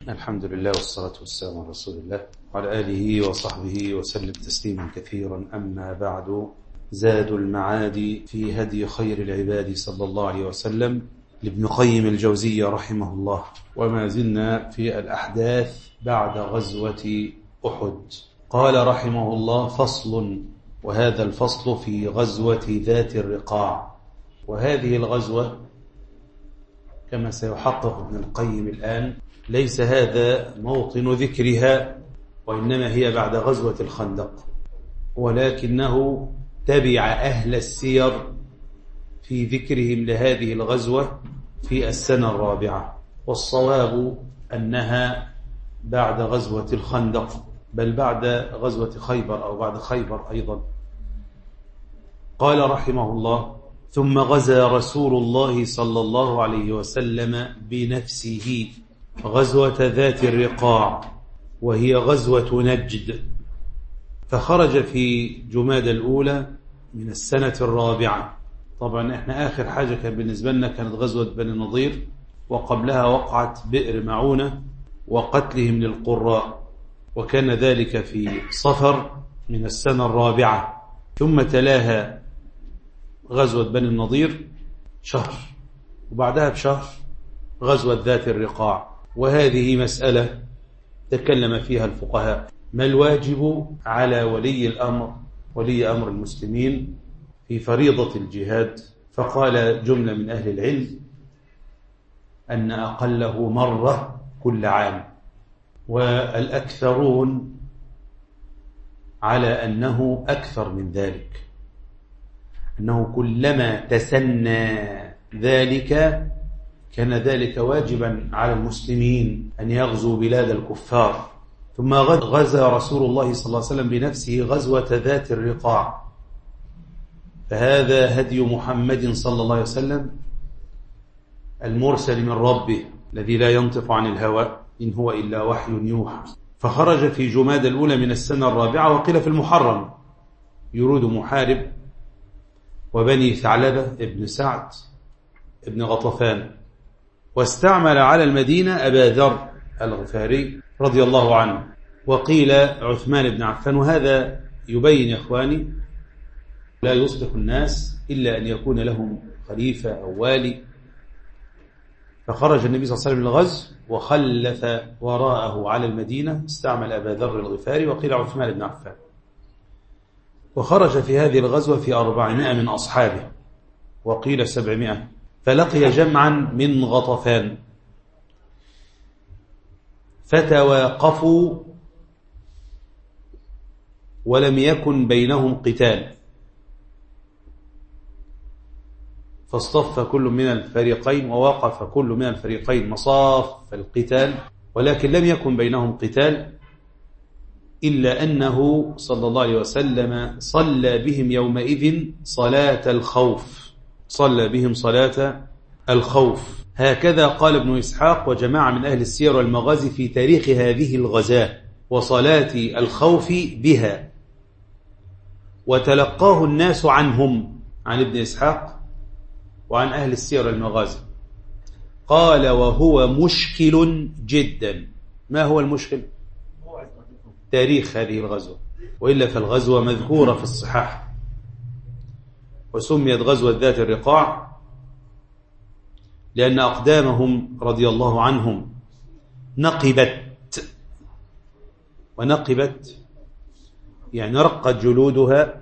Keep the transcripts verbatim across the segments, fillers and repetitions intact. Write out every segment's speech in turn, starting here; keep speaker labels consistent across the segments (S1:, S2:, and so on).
S1: الحمد لله والصلاة والسلام على رسول الله وعلى آله وصحبه وسلم تسليما كثيرا. أما بعد، زاد المعاد في هدي خير العباد صلى الله عليه وسلم لابن قيم الجوزية رحمه الله. وما زلنا في الأحداث بعد غزوة أحد. قال رحمه الله: فصل. وهذا الفصل في غزوة ذات الرقاع. وهذه الغزوة كما سيحقق ابن القيم الآن ليس هذا موطن ذكرها، وإنما هي بعد غزوة الخندق، ولكنه تبع أهل السير في ذكرهم لهذه الغزوة في السنة الرابعة، والصواب أنها بعد غزوة الخندق، بل بعد غزوة خيبر أو بعد خيبر أيضا. قال رحمه الله: ثم غزا رسول الله صلى الله عليه وسلم بنفسه غزوة ذات الرقاع، وهي غزوة نجد، فخرج في جماد الأولى من السنة الرابعة. طبعا احنا آخر حاجة كان بالنسبة لنا كانت غزوة بني النضير، وقبلها وقعت بئر معونة وقتلهم للقراء، وكان ذلك في صفر من السنة الرابعة. ثم تلاها غزوة بني النضير شهر، وبعدها بشهر غزوة ذات الرقاع. وهذه مسألة تكلم فيها الفقهاء: ما الواجب على ولي الأمر ولي أمر المسلمين في فريضة الجهاد؟ فقال جملة من أهل العلم أن أقله مرة كل عام، والأكثرون على أنه أكثر من ذلك، أنه كلما تسنى ذلك كان ذلك واجبا على المسلمين أن يغزوا بلاد الكفار. ثم غزا رسول الله صلى الله عليه وسلم بنفسه غزوة ذات الرقاع، فهذا هدي محمد صلى الله عليه وسلم المرسل من ربه الذي لا ينطق عن الهوى إن هو إلا وحي يوحى. فخرج في جماد الأولى من السنة الرابعة، وقيل في المحرم، يرود محارب وبني ثعلبة ابن سعد ابن غطفان، واستعمل على المدينة أبا ذر الغفاري رضي الله عنه، وقيل عثمان بن عفان. وهذا يبين يا إخواني لا يصلح الناس إلا أن يكون لهم خليفة أو والي. فخرج النبي صلى الله عليه وسلم للغزو وخلف وراءه على المدينة، استعمل أبا ذر الغفاري، وقيل عثمان بن عفان. وخرج في هذه الغزوة في أربعمائة من أصحابه، وقيل سبعمائة، فلقي جمعا من غطفان فتواقفوا ولم يكن بينهم قتال، فاصطف كل من الفريقين ووقف كل من الفريقين مصاف القتال، ولكن لم يكن بينهم قتال، إلا أنه صلى الله عليه وسلم صلى بهم يومئذ صلاة الخوف، صلى بهم صلاة الخوف. هكذا قال ابن إسحاق وجماعة من أهل السير والمغازي في تاريخ هذه الغزاة وصلاة الخوف بها، وتلقاه الناس عنهم، عن ابن إسحاق وعن أهل السير والمغازي. قال: وهو مشكل جدا. ما هو المشكل؟ تاريخ هذه الغزوة، وإلا فالغزوة مذكورة في الصحاح، وسميت غزوة ذات الرقاع لأن أقدامهم رضي الله عنهم نقبت، ونقبت يعني رقت جلودها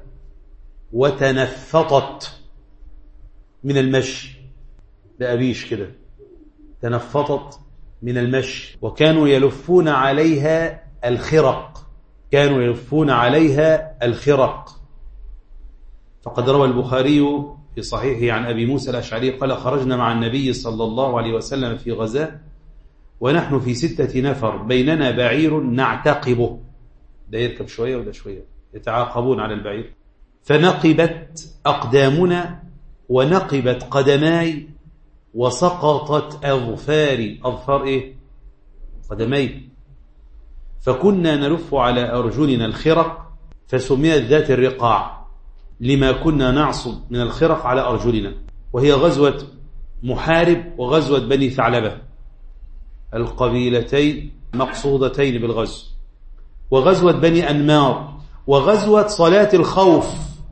S1: وتنفطت من المشي، بأبيش كده، تنفطت من المشي. وكانوا يلفون عليها الخرق، كانوا يلفون عليها الخرق. فقد روى البخاري في صحيحه عن أبي موسى الأشعري قال: خرجنا مع النبي صلى الله عليه وسلم في غزاة ونحن في ستة نفر، بيننا بعير نعتقبه، ده يركب شوية وده شوية، يتعاقبون على البعير. فنقبت أقدامنا ونقبت قدماي وسقطت أظفاري. أظفار إيه؟ قدمي. فكنا نلف على أرجلنا الخرق، فسميت ذات الرقاع لما كنا نعصب من الخرق على أرجلنا. وهي غزوة محارب وغزوة بني ثعلبة القبيلتين مقصودتين بالغزو، وغزوة بني أنمار، وغزوة صلاة الخوف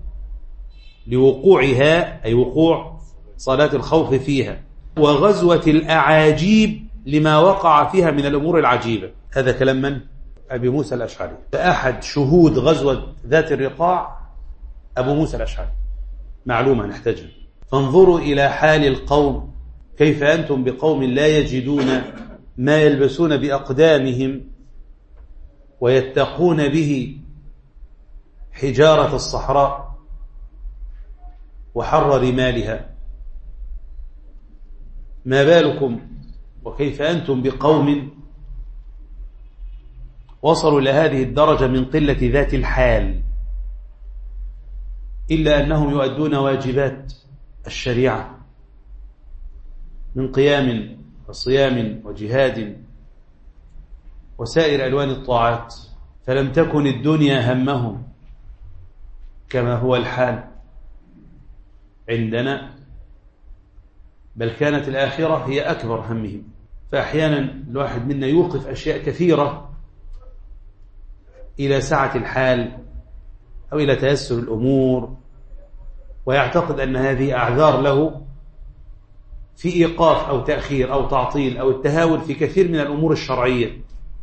S1: لوقوعها أي وقوع صلاة الخوف فيها، وغزوة الأعاجيب لما وقع فيها من الأمور العجيبة. هذا كلام من؟ أبي موسى الأشعري. فأحد شهود غزوة ذات الرقاع أبو موسى الأشعري، معلومة نحتاجها. فانظروا إلى حال القوم، كيف أنتم بقوم لا يجدون ما يلبسون بأقدامهم ويتقون به حجارة الصحراء وحر رمالها، ما بالكم وكيف أنتم بقوم وصلوا إلى هذه الدرجة من قلة ذات الحال، إلا أنهم يؤدون واجبات الشريعة من قيام وصيام وجهاد وسائر ألوان الطاعات، فلم تكن الدنيا همهم كما هو الحال عندنا، بل كانت الآخرة هي أكبر همهم. فأحيانا الواحد منا يوقف أشياء كثيرة إلى سعة الحال أو إلى تيسر الأمور، ويعتقد أن هذه أعذار له في إيقاف أو تأخير أو تعطيل أو التهاون في كثير من الأمور الشرعية.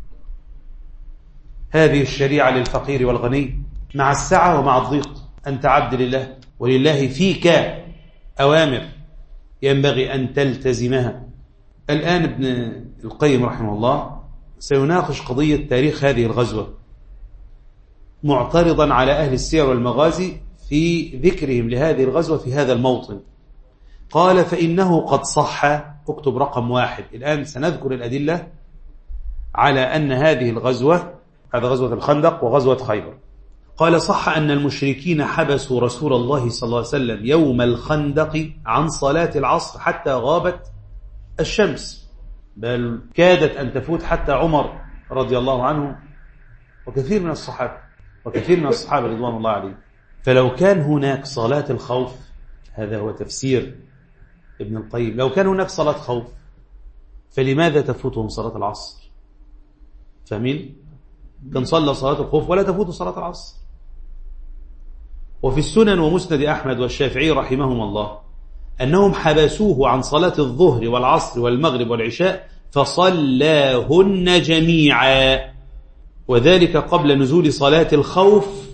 S1: هذه الشريعة للفقير والغني مع السعة ومع الضيق، أنت عبد لله ولله فيك أوامر ينبغي أن تلتزمها. الآن ابن القيم رحمه الله سيناقش قضية تاريخ هذه الغزوة، معترضا على أهل السير والمغازي في ذكرهم لهذه الغزوة في هذا الموطن. قال: فإنه قد صح، اكتب رقم واحد، الآن سنذكر الأدلة على أن هذه الغزوة، هذا غزوة الخندق وغزوة خيبر. قال: صح أن المشركين حبسوا رسول الله صلى الله عليه وسلم يوم الخندق عن صلاة العصر حتى غابت الشمس، بل كادت أن تفوت حتى عمر رضي الله عنه وكثير من الصحابة وكثير من الصحابة رضوان الله عليهم. فلو كان هناك صلاة الخوف، هذا هو تفسير ابن القيم، لو كان هناك صلاة خوف فلماذا تفوتهم صلاة العصر؟ فمن كان صلى صلاة الخوف ولا تفوت صلاة العصر. وفي السنن ومسند أحمد والشافعي رحمهم الله أنهم حبسوه عن صلاة الظهر والعصر والمغرب والعشاء فصلاهن جميعا، وذلك قبل نزول صلاة الخوف،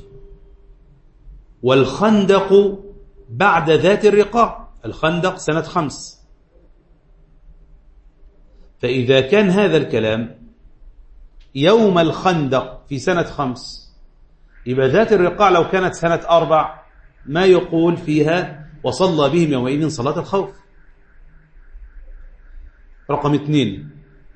S1: والخندق بعد ذات الرقاع، الخندق سنة خمس. فإذا كان هذا الكلام يوم الخندق في سنة خمس، يبقى ذات الرقاع لو كانت سنة أربع ما يقول فيها وصلى بهم يومئذ صلاة الخوف. رقم اثنين،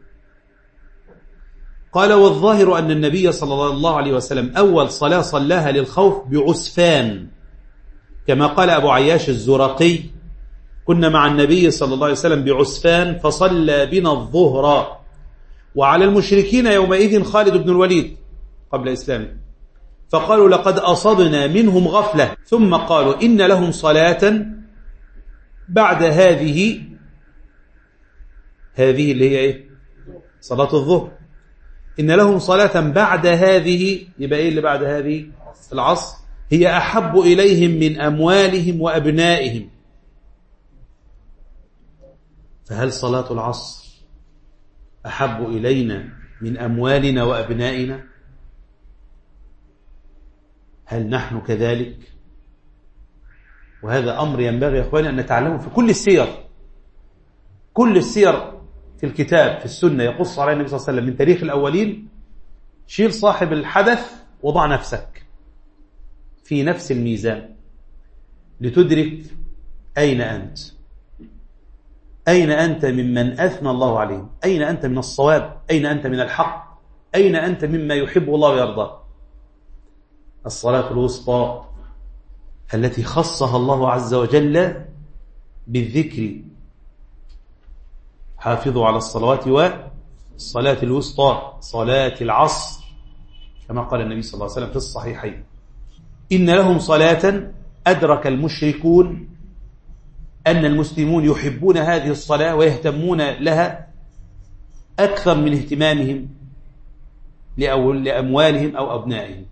S1: قال: والظاهر أن النبي صلى الله عليه وسلم أول صلاة صلاها للخوف بعسفان، كما قال أبو عياش الزرقي: كنا مع النبي صلى الله عليه وسلم بعسفان فصلى بنا الظهر، وعلى المشركين يومئذ خالد بن الوليد قبل إسلامه، فقالوا: لقد أصبنا منهم غفلة، ثم قالوا: إن لهم صلاة بعد هذه، هذه اللي هي إيه؟ صلاة الظهر، إن لهم صلاة بعد هذه، يبقى إيه اللي بعد هذه؟ العصر، هي أحب إليهم من أموالهم وأبنائهم. فهل صلاة العصر أحب إلينا من أموالنا وأبنائنا؟ هل نحن كذلك؟ وهذا أمر ينبغي يا أخواني أن نتعلمه في كل السير، كل السير في الكتاب في السنة يقص على النبي صلى الله عليه وسلم من تاريخ الأولين. شيل صاحب الحدث وضع نفسك في نفس الميزان لتدرك أين أنت، أين أنت ممن أثنى الله عليهم، أين أنت من الصواب، أين أنت من الحق، أين أنت مما يحب الله ويرضى. الصلاة الوسطى التي خصها الله عز وجل بالذكر: حافظوا على الصلوات والصلاة الوسطى، صلاة العصر، كما قال النبي صلى الله عليه وسلم في الصحيحين: إن لهم صلاة أدرك المشركون أن المسلمون يحبون هذه الصلاة ويهتمون لها أكثر من اهتمامهم لأموالهم أو أبنائهم.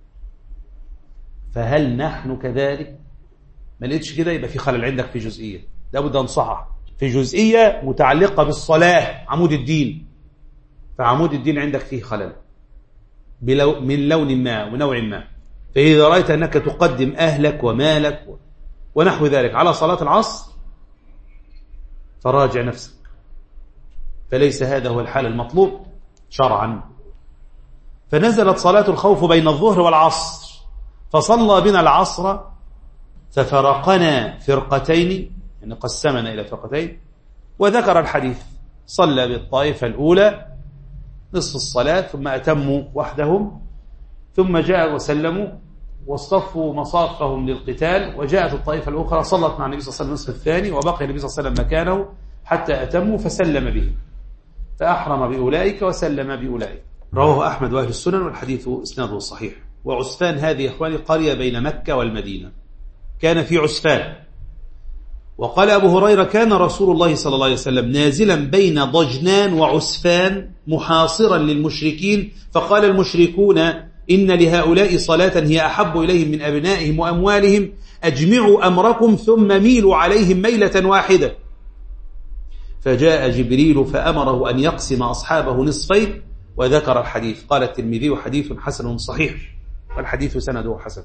S1: فهل نحن كذلك؟ ما لقيتش كده، يبقى في خلل عندك في جزئية لابد أن نصحح، في جزئية متعلقة بالصلاة عمود الدين، فعمود الدين عندك فيه خلل من لون ما ونوع ما. فإذا رأيت أنك تقدم أهلك ومالك ونحو ذلك على صلاة العصر فراجع نفسك، فليس هذا هو الحال المطلوب شرعا. فنزلت صلاة الخوف بين الظهر والعصر، فصلى بنا العصر ففرقنا فرقتين، يعني قسمنا إلى فرقتين، وذكر الحديث صلى بالطائفة الأولى نصف الصلاة ثم أتموا وحدهم، ثم جاء وسلموا واصطفوا مصافهم للقتال، وجاءت الطائفة الأخرى صلت مع النبي صلى الله عليه وسلم النصف الثاني، وبقي النبي صلى الله عليه وسلم مكانه حتى أتموا فسلم به، فأحرم بأولئك وسلم بأولئك. رواه أحمد وأهل السنن والحديث إسناده صحيح. وعسفان هذه يا إخواني قرية بين مكة والمدينة، كان في عسفان. وقال أبو هريرة كان رسول الله صلى الله عليه وسلم نازلا بين ضجنان وعسفان محاصرا للمشركين، فقال المشركون إن لهؤلاء صلاة هي أحب إليهم من أبنائهم وأموالهم، أجمعوا أمركم ثم ميلوا عليهم ميلة واحدة. فجاء جبريل فأمره أن يقسم أصحابه نصفين، وذكر الحديث. قال الترمذي حديث حسن صحيح، والحديث سنده حسن.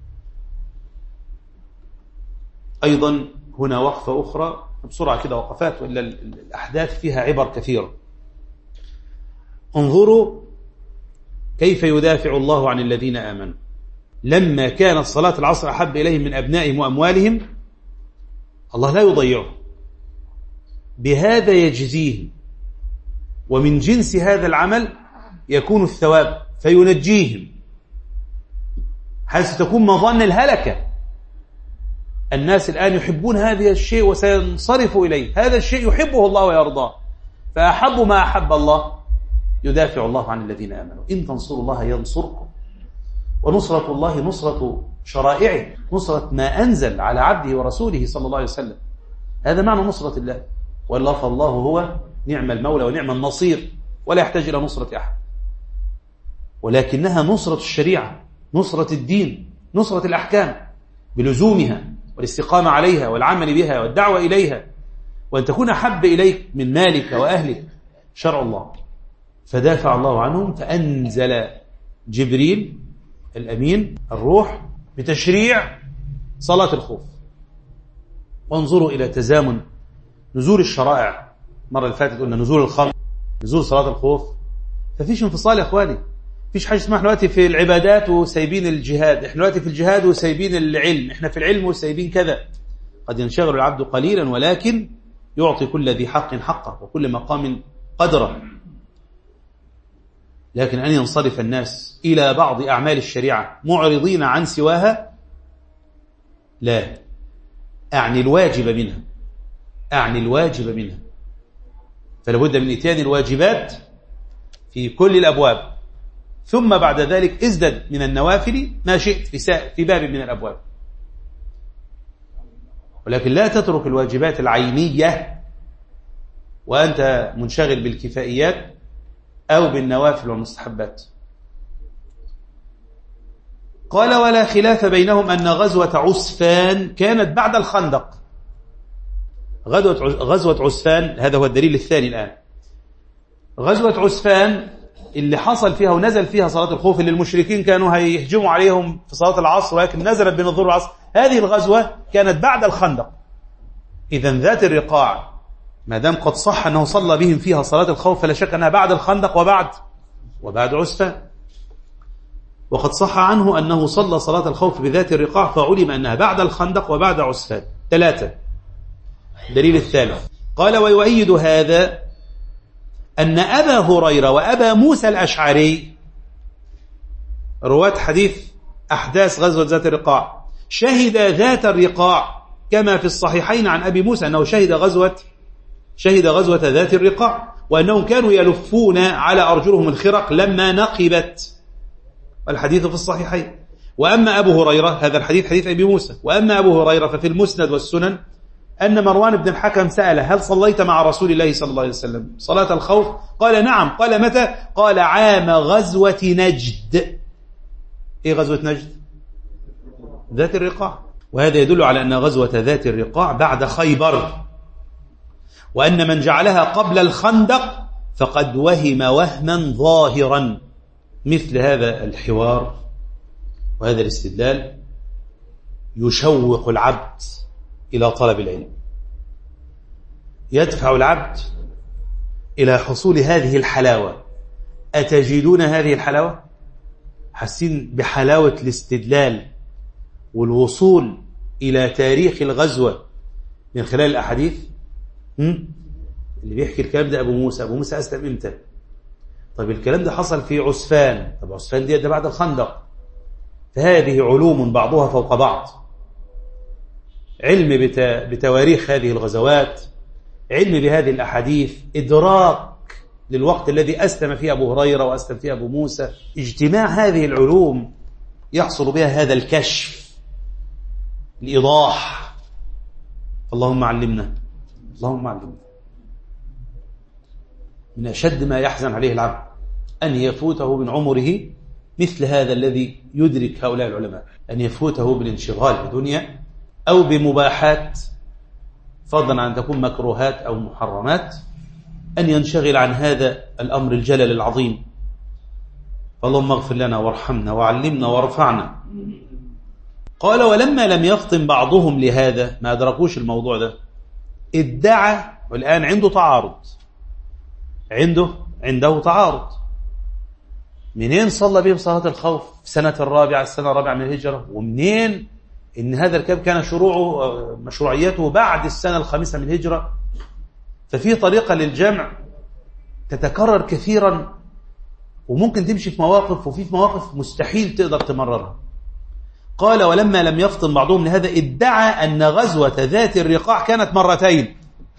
S1: أيضا هنا وقفة أخرى بسرعة كده، وقفات وإلا الأحداث فيها عبر كثيرة. انظروا كيف يدافع الله عن الذين آمنوا. لما كانت صلاة العصر أحب إليهم من أبنائهم وأموالهم، الله لا يضيعه، بهذا يجزيهم، ومن جنس هذا العمل يكون الثواب فينجيهم، حيث تكون مظن الهلكة. الناس الآن يحبون هذا الشيء وسينصرفوا إليه، هذا الشيء يحبه الله ويرضاه، فأحب ما أحب الله يدافع الله عن الذين آمنوا. إن تنصروا الله ينصركم، ونصرة الله نصرة شرائعه، نصرة ما أنزل على عبده ورسوله صلى الله عليه وسلم. هذا معنى نصرة الله، والله فالله هو نعم المولى ونعم النصير، ولا يحتاج إلى نصرة أحد، ولكنها نصرة الشريعة، نصرة الدين، نصرة الأحكام بلزومها والاستقامة عليها والعمل بها والدعوة إليها، وأن تكون أحب إليك من مالك وأهلك شرع الله. فدافع الله عنهم، فأنزل جبريل الأمين الروح بتشريع صلاة الخوف. وانظروا إلى تزامن نزول الشرائع. مرة اللي فاتت قلنا نزول الخمر، نزول صلاة الخوف، ففيش انفصال يا أخواني. فيش حاجة اسمها احنا دلوقتي في العبادات وسايبين الجهاد، احنا دلوقتي في الجهاد وسايبين العلم، احنا في العلم وسايبين كذا. قد ينشغل العبد قليلا، ولكن يعطي كل ذي حق حقه وكل مقام قدره. لكن أن ينصرف الناس إلى بعض أعمال الشريعة معرضين عن سواها، لا، أعني الواجب منها، أعني الواجب منها. فلابد من إتيان الواجبات في كل الأبواب، ثم بعد ذلك ازدد من النوافل ما شئت في, في باب من الأبواب، ولكن لا تترك الواجبات العينية وأنت منشغل بالكفائيات أو بالنوافل والمستحبات. قال ولا خلاف بينهم أن غزوة عسفان كانت بعد الخندق. غزوة عسفان، هذا هو الدليل الثاني الآن. غزوة عسفان اللي حصل فيها ونزل فيها صلاة الخوف، اللي المشركين كانوا هيهجموا عليهم في صلاة العصر، ولكن نزلت بين الظهر والعصر. هذه الغزوة كانت بعد الخندق. إذن ذات الرقاع ما دام قد صح أنه صلى بهم فيها صلاة الخوف، فلا شك أنها بعد الخندق وبعد وبعد عسفان. وقد صح عنه أنه صلى صلاة الخوف بذات الرقاع، فعلم أنها بعد الخندق وبعد عسفان. ثلاثة. دليل الثالث قال ويؤيد هذا أن أبا هريرة وأبا موسى الأشعري رواة حديث أحداث غزوة ذات الرقاع شهد ذات الرقاع، كما في الصحيحين عن أبي موسى أنه شهد غزوة شهد غزوة ذات الرقاع، وأنهم كانوا يلفون على أرجلهم الخرق لما نقبت، الحديث في الصحيحين. وأما أبو هريرة، هذا الحديث حديث أبي موسى، وأما أبو هريرة ففي المسند والسنن أن مروان بن الحكم سأل هل صليت مع رسول الله صلى الله عليه وسلم صلاة الخوف؟ قال نعم. قال متى؟ قال عام غزوة نجد. إيه غزوة نجد؟ ذات الرقاع. وهذا يدل على أن غزوة ذات الرقاع بعد خيبر، وأن من جعلها قبل الخندق فقد وهم وهما ظاهرا. مثل هذا الحوار وهذا الاستدلال يشوق العبد إلى طلب العلم، يدفع العبد إلى حصول هذه الحلاوة. أتجدون هذه الحلاوة؟ حاسين بحلاوة الاستدلال والوصول إلى تاريخ الغزوة من خلال الأحاديث؟ هم؟ اللي بيحكي الكلام ده أبو موسى. أبو موسى أسلم إمتى؟ طيب الكلام ده حصل في عسفان. طب عسفان دي ده بعد الخندق. فهذه علوم بعضها فوق بعض، علم بتواريخ هذه الغزوات، علم بهذه الأحاديث، إدراك للوقت الذي أسلم فيه أبو هريرة وأسلم فيه أبو موسى. اجتماع هذه العلوم يحصل بها هذا الكشف، الإيضاح. اللهم علمنا، اللهم علمنا. من أشد ما يحزن عليه العبد أن يفوته من عمره مثل هذا الذي يدرك هؤلاء العلماء، أن يفوته بالانشغال بدنيا أو بمباحات، فضلا عن تكون مكروهات أو محرمات، أن ينشغل عن هذا الأمر الجلل العظيم. اللهم اغفر لنا وارحمنا وعلمنا وارفعنا. قال ولما لم يفطن بعضهم لهذا، ما أدركوش الموضوع ده، ادعى، والآن عنده تعارض، عنده عنده تعارض. منين صلى بهم صلاة الخوف في سنة الرابعة السنة الرابعة من الهجرة، ومنين إن هذا الكتاب كان شروعه مشروعيته بعد السنة الخامسة من الهجرة؟ ففي طريقة للجمع تتكرر كثيرا، وممكن تمشي في مواقف، وفي مواقف مستحيل تقدر تمررها. قال ولما لم يفطن بعضهم لهذا ادعى أن غزوة ذات الرقاع كانت مرتين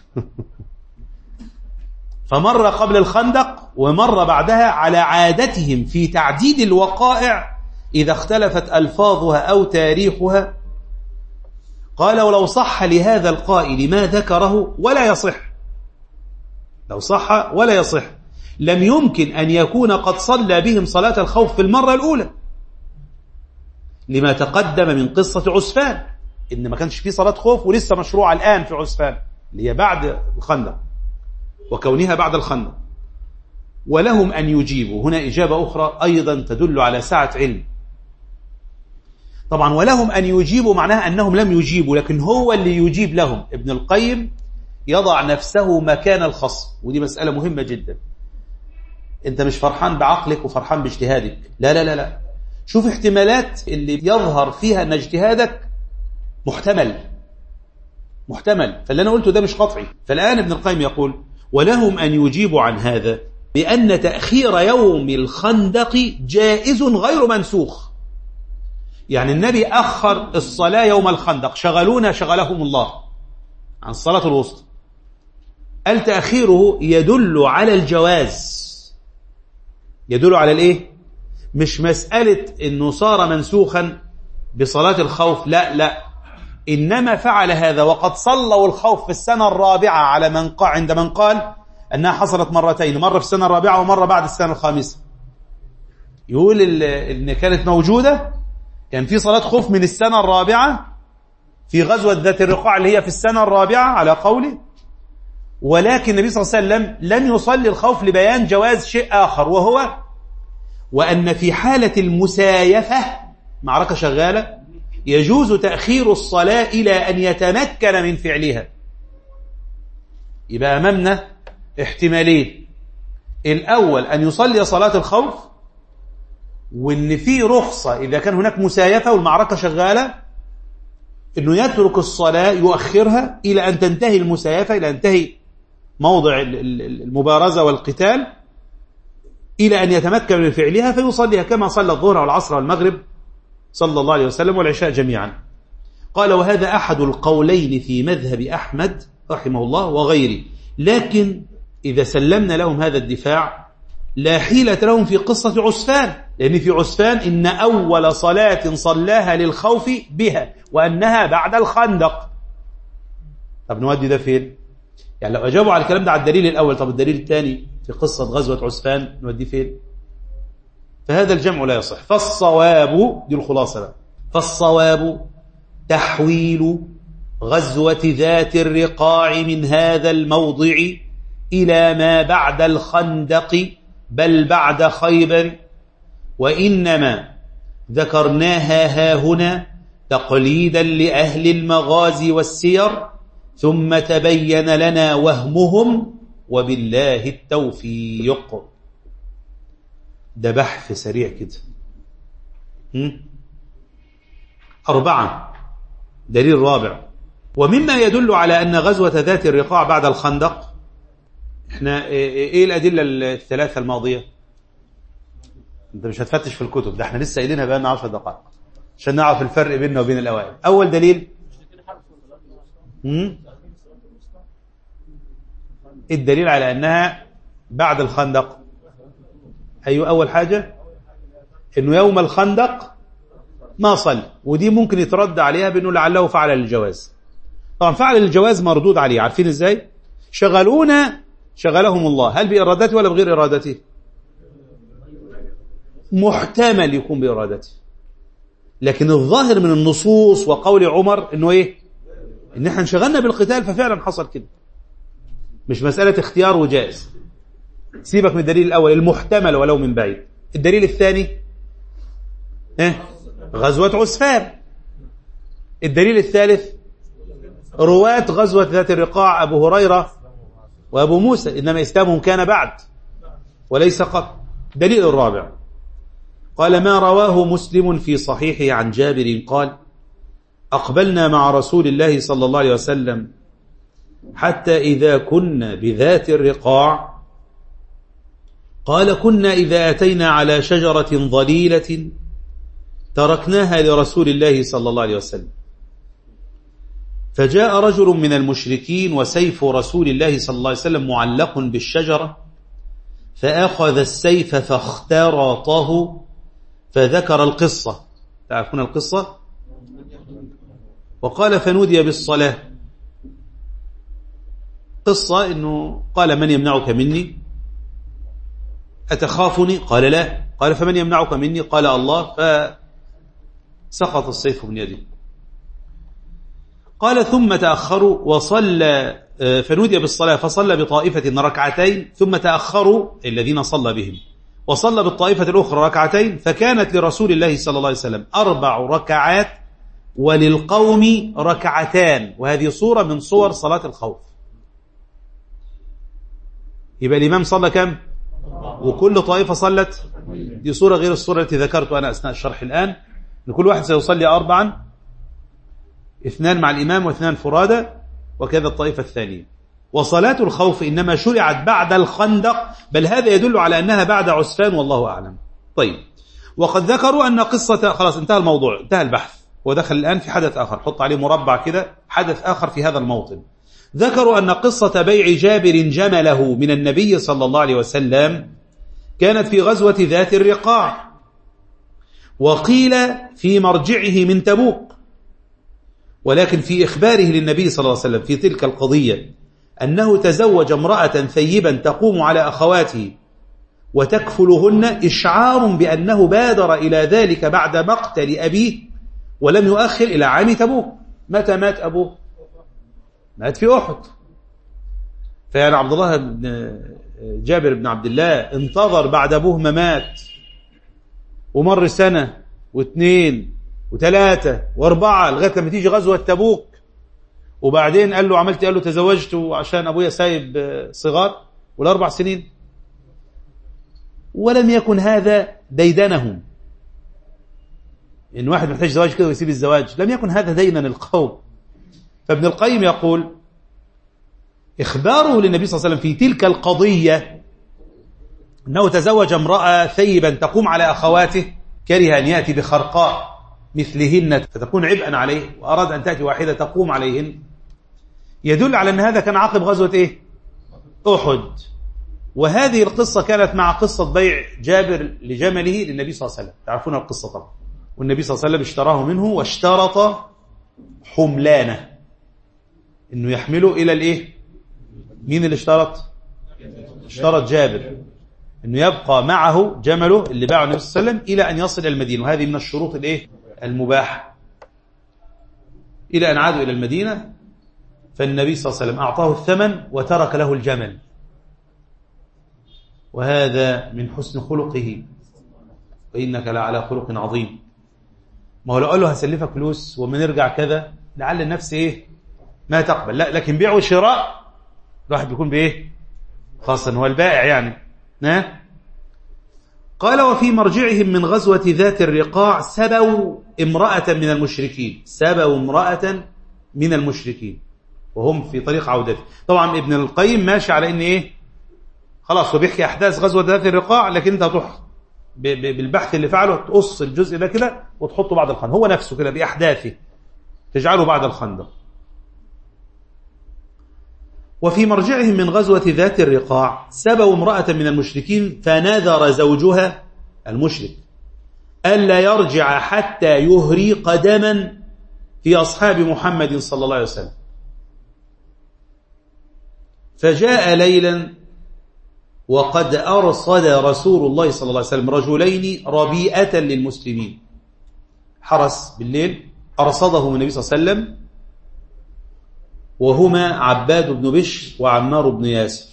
S1: فمر قبل الخندق ومر بعدها، على عادتهم في تعديد الوقائع إذا اختلفت ألفاظها أو تاريخها. قال ولو صح لهذا القائل ما ذكره ولا يصح، لو صح ولا يصح، لم يمكن أن يكون قد صلى بهم صلاة الخوف في المرة الأولى، لما تقدم من قصة عسفان، إن ما كانش فيه صلاة خوف ولسه مشروع الآن في عسفان اللي هي بعد الخندق، وكونها بعد الخندق. ولهم أن يجيبوا، هنا إجابة أخرى أيضا تدل على سعة علم. طبعا ولهم أن يجيبوا معناها أنهم لم يجيبوا، لكن هو اللي يجيب لهم. ابن القيم يضع نفسه مكان الخصم، ودي مسألة مهمة جدا. أنت مش فرحان بعقلك وفرحان باجتهادك، لا لا لا لا، شوف احتمالات اللي يظهر فيها أن اجتهادك محتمل محتمل فاللي أنا قلته ده مش قطعي. فالآن ابن القيم يقول ولهم أن يجيبوا عن هذا بأن تأخير يوم الخندق جائز غير منسوخ. يعني النبي أخر الصلاة يوم الخندق، شغلونا شغلهم الله عن الصلاة الوسطى، قال تأخيره يدل على الجواز، يدل على الإيه؟ مش مسألة إنه صار منسوخا بصلاة الخوف، لا لا، إنما فعل هذا وقد صلوا الخوف في السنة الرابعة على من قال، عند من قال أنها حصلت مرتين، مرة في السنة الرابعة ومرة بعد السنة الخامسة. يقول إن كانت موجودة، كان في صلاة خوف من السنة الرابعة في غزوة ذات الرقاع اللي هي في السنة الرابعة على قوله، ولكن النبي صلى الله عليه وسلم لم يصلي الخوف لبيان جواز شيء آخر، وهو وأن في حالة المسايفة، معركة شغالة، يجوز تأخير الصلاة إلى أن يتمكن من فعلها. يبقى أمامنا احتمالين، الأول أن يصلي صلاة الخوف، وأن في رخصة إذا كان هناك مسايفة والمعركة شغالة أنه يترك الصلاة يؤخرها إلى أن تنتهي المسايفة، إلى أن ينتهي موضع المبارزة والقتال، إلى أن يتمكن من فعلها فيصليها كما صلى الظهر والعصر والمغرب صلى الله عليه وسلم والعشاء جميعا. قال وهذا أحد القولين في مذهب أحمد رحمه الله وغيره، لكن إذا سلمنا لهم هذا الدفاع لا حيلة لهم في قصة عسفان، لأن في عسفان إن أول صلاة صلاها للخوف بها وأنها بعد الخندق، طب نودي ده فين؟ يعني لو أجابوا على الكلام ده على الدليل الأول، طب الدليل الثاني في قصة غزوة عسفان نوديه فين؟ فهذا الجمع لا يصح. فالصواب، دي الخلاصة بقى، فالصواب تحويل غزوة ذات الرقاع من هذا الموضع إلى ما بعد الخندق بل بعد خيبر، وإنما ذكرناها هاهنا تقليدا لأهل المغازي والسير، ثم تبين لنا وهمهم وبالله التوفيق. ده بحث سريع كده. أربعة، دليل رابع، ومما يدل على أن غزوة ذات الرقاع بعد الخندق، احنا ايه الأدلة الثلاثة الماضية؟ انت مش هتفتش في الكتب، ده احنا لسه قايلينها بقى لنا عشر دقائق عشان نعرف الفرق بيننا وبين الأوائل. أول دليل هم؟ الدليل على أنها بعد الخندق. أيوة، أول حاجة إنه يوم الخندق ما صلى، ودي ممكن يترد عليها بأنه لعله فعل للجواز. طبعا فعل للجواز مردود عليه، عارفين إزاي؟ شغلونا شغلهم الله، هل بإرادته ولا بغير إرادته؟ محتمل يكون بإرادته، لكن الظاهر من النصوص وقول عمر إنه إيه؟ إن إحنا انشغلنا بالقتال ففعلا حصل كده، مش مسألة اختيار وجائز. سيبك من الدليل الأول المحتمل ولو من بعيد. الدليل الثاني إيه؟ غزوة عسفان. الدليل الثالث رواة غزوة ذات الرقاع أبو هريرة وأبو موسى، إنما إسلامهم كان بعد وليس قبل. دليل الرابع قال ما رواه مسلم في صحيحه عن جابر قال أقبلنا مع رسول الله صلى الله عليه وسلم حتى إذا كنا بذات الرقاع قال كنا إذا أتينا على شجرة ظليلة تركناها لرسول الله صلى الله عليه وسلم، فجاء رجل من المشركين وسيف رسول الله صلى الله عليه وسلم معلق بالشجرة، فأخذ السيف فاخترطه فذكر القصة. تعرفون القصة؟ وقال فنودي بالصلاة. قصة إنه قال من يمنعك مني؟ أتخافني؟ قال لا. قال فمن يمنعك مني؟ قال الله. فسقط السيف من يده. قال ثم تأخروا وصلى فنودي بالصلاة فصلى بطائفة ركعتين، ثم تأخروا الذين صلى بهم وصلى بالطائفة الأخرى ركعتين، فكانت لرسول الله صلى الله عليه وسلم أربع ركعات وللقوم ركعتان، وهذه صورة من صور صلاة الخوف. يبقى الإمام صلى كم؟ وكل طائفة صلت. دي صورة غير الصورة التي ذكرت أنا أثناء الشرح الآن، أن كل واحد سيصلي أربعا، اثنان مع الإمام واثنان فرادى، وكذا الطائفة الثانية. وصلاة الخوف إنما شرعت بعد الخندق، بل هذا يدل على أنها بعد عسفان والله أعلم. طيب، وقد ذكروا أن قصة، خلاص انتهى الموضوع، انتهى البحث، ودخل الآن في حدث آخر، حط عليه مربع كده، حدث آخر في هذا الموطن. ذكروا أن قصة بيع جابر جمله من النبي صلى الله عليه وسلم كانت في غزوة ذات الرقاع، وقيل في مرجعه من تبوك، ولكن في إخباره للنبي صلى الله عليه وسلم في تلك القضية أنه تزوج امرأة ثيبا تقوم على أخواته وتكفلهن، إشعار بأنه بادر إلى ذلك بعد مقتل أبيه ولم يؤخر إلى عام تبوك. متى مات أبوه؟ مات في أحد. فيعني عبد الله بن جابر بن عبد الله انتظر بعد أبوه ما مات، ومر سنة واثنين وثلاثة واربعة لغاية لما تيجي غزوة تبوك، وبعدين قال له عملت، قال له تزوجت عشان أبويا سايب صغار والأربع سنين. ولم يكن هذا ديدنهم، إن واحد محتاج زواج كده ويسيب الزواج، لم يكن هذا دينا القوم. فابن القيم يقول إخباره للنبي صلى الله عليه وسلم في تلك القضية أنه تزوج امرأة ثيبا تقوم على أخواته، كره أن يأتي بخرقاء مثلهن فتكون عبئا عليه، وأراد أن تأتي واحدة تقوم عليهن، يدل على أن هذا كان عقب غزوة إيه؟ أحد. وهذه القصة كانت مع قصة بيع جابر لجمله للنبي صلى الله عليه وسلم، تعرفون القصة طبعا. والنبي صلى الله عليه وسلم اشتراه منه واشترط حملانه، إنه يحمله إلى الإيه؟ مين اللي اشترط؟ اشترط جابر إنه يبقى معه جمله اللي باعه النبي صلى الله عليه وسلم إلى أن يصل إلى المدينة، وهذه من الشروط الإيه؟ المباحة. إلى أن عادوا إلى المدينة فالنبي صلى الله عليه وسلم أعطاه الثمن وترك له الجمل، وهذا من حسن خلقه، وإنك لعلى خلق عظيم. ما هو لو قال له هسلفك فلوس وما نرجع كذا لعل النفس إيه؟ ما تقبل. لا، لكن بيع وشراء الواحد بيكون بإيه؟ خاصة هو البائع يعني. ها؟ قال وفي مرجعهم من غزوة ذات الرقاع سبوا امرأة من المشركين، سبوا امرأة من المشركين وهم في طريق عودته. طبعا ابن القيم ماشي على ان ايه، خلاص هو بيحكي احداث غزوة ذات الرقاع، لكن انت هتروح بالبحث اللي فعله تقص الجزء ده كده وتحطه بعد الخندق، هو نفسه كده باحداثه تجعله بعد الخندق. وفي مرجعهم من غزوة ذات الرقاع سبوا امرأة من المشركين فنذر زوجها المشرك ألا يرجع حتى يهري قدما في أصحاب محمد صلى الله عليه وسلم. فجاء ليلا وقد أرصد رسول الله صلى الله عليه وسلم رجلين ربيئة للمسلمين، حرس بالليل أرصدهم النبي صلى الله عليه وسلم، وهما عباد بن بشر وعمار بن ياسر.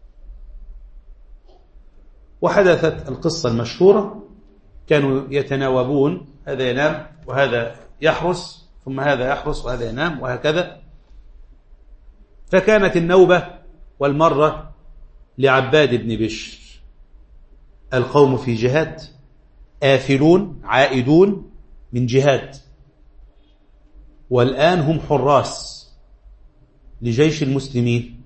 S1: وحدثت القصة المشهورة، كانوا يتناوبون، هذا ينام وهذا يحرس، ثم هذا يحرس وهذا ينام وهكذا. فكانت النوبة والمرة لعباد بن بشر. القوم في جهات، آفلون عائدون من جهات، والآن هم حراس لجيش المسلمين.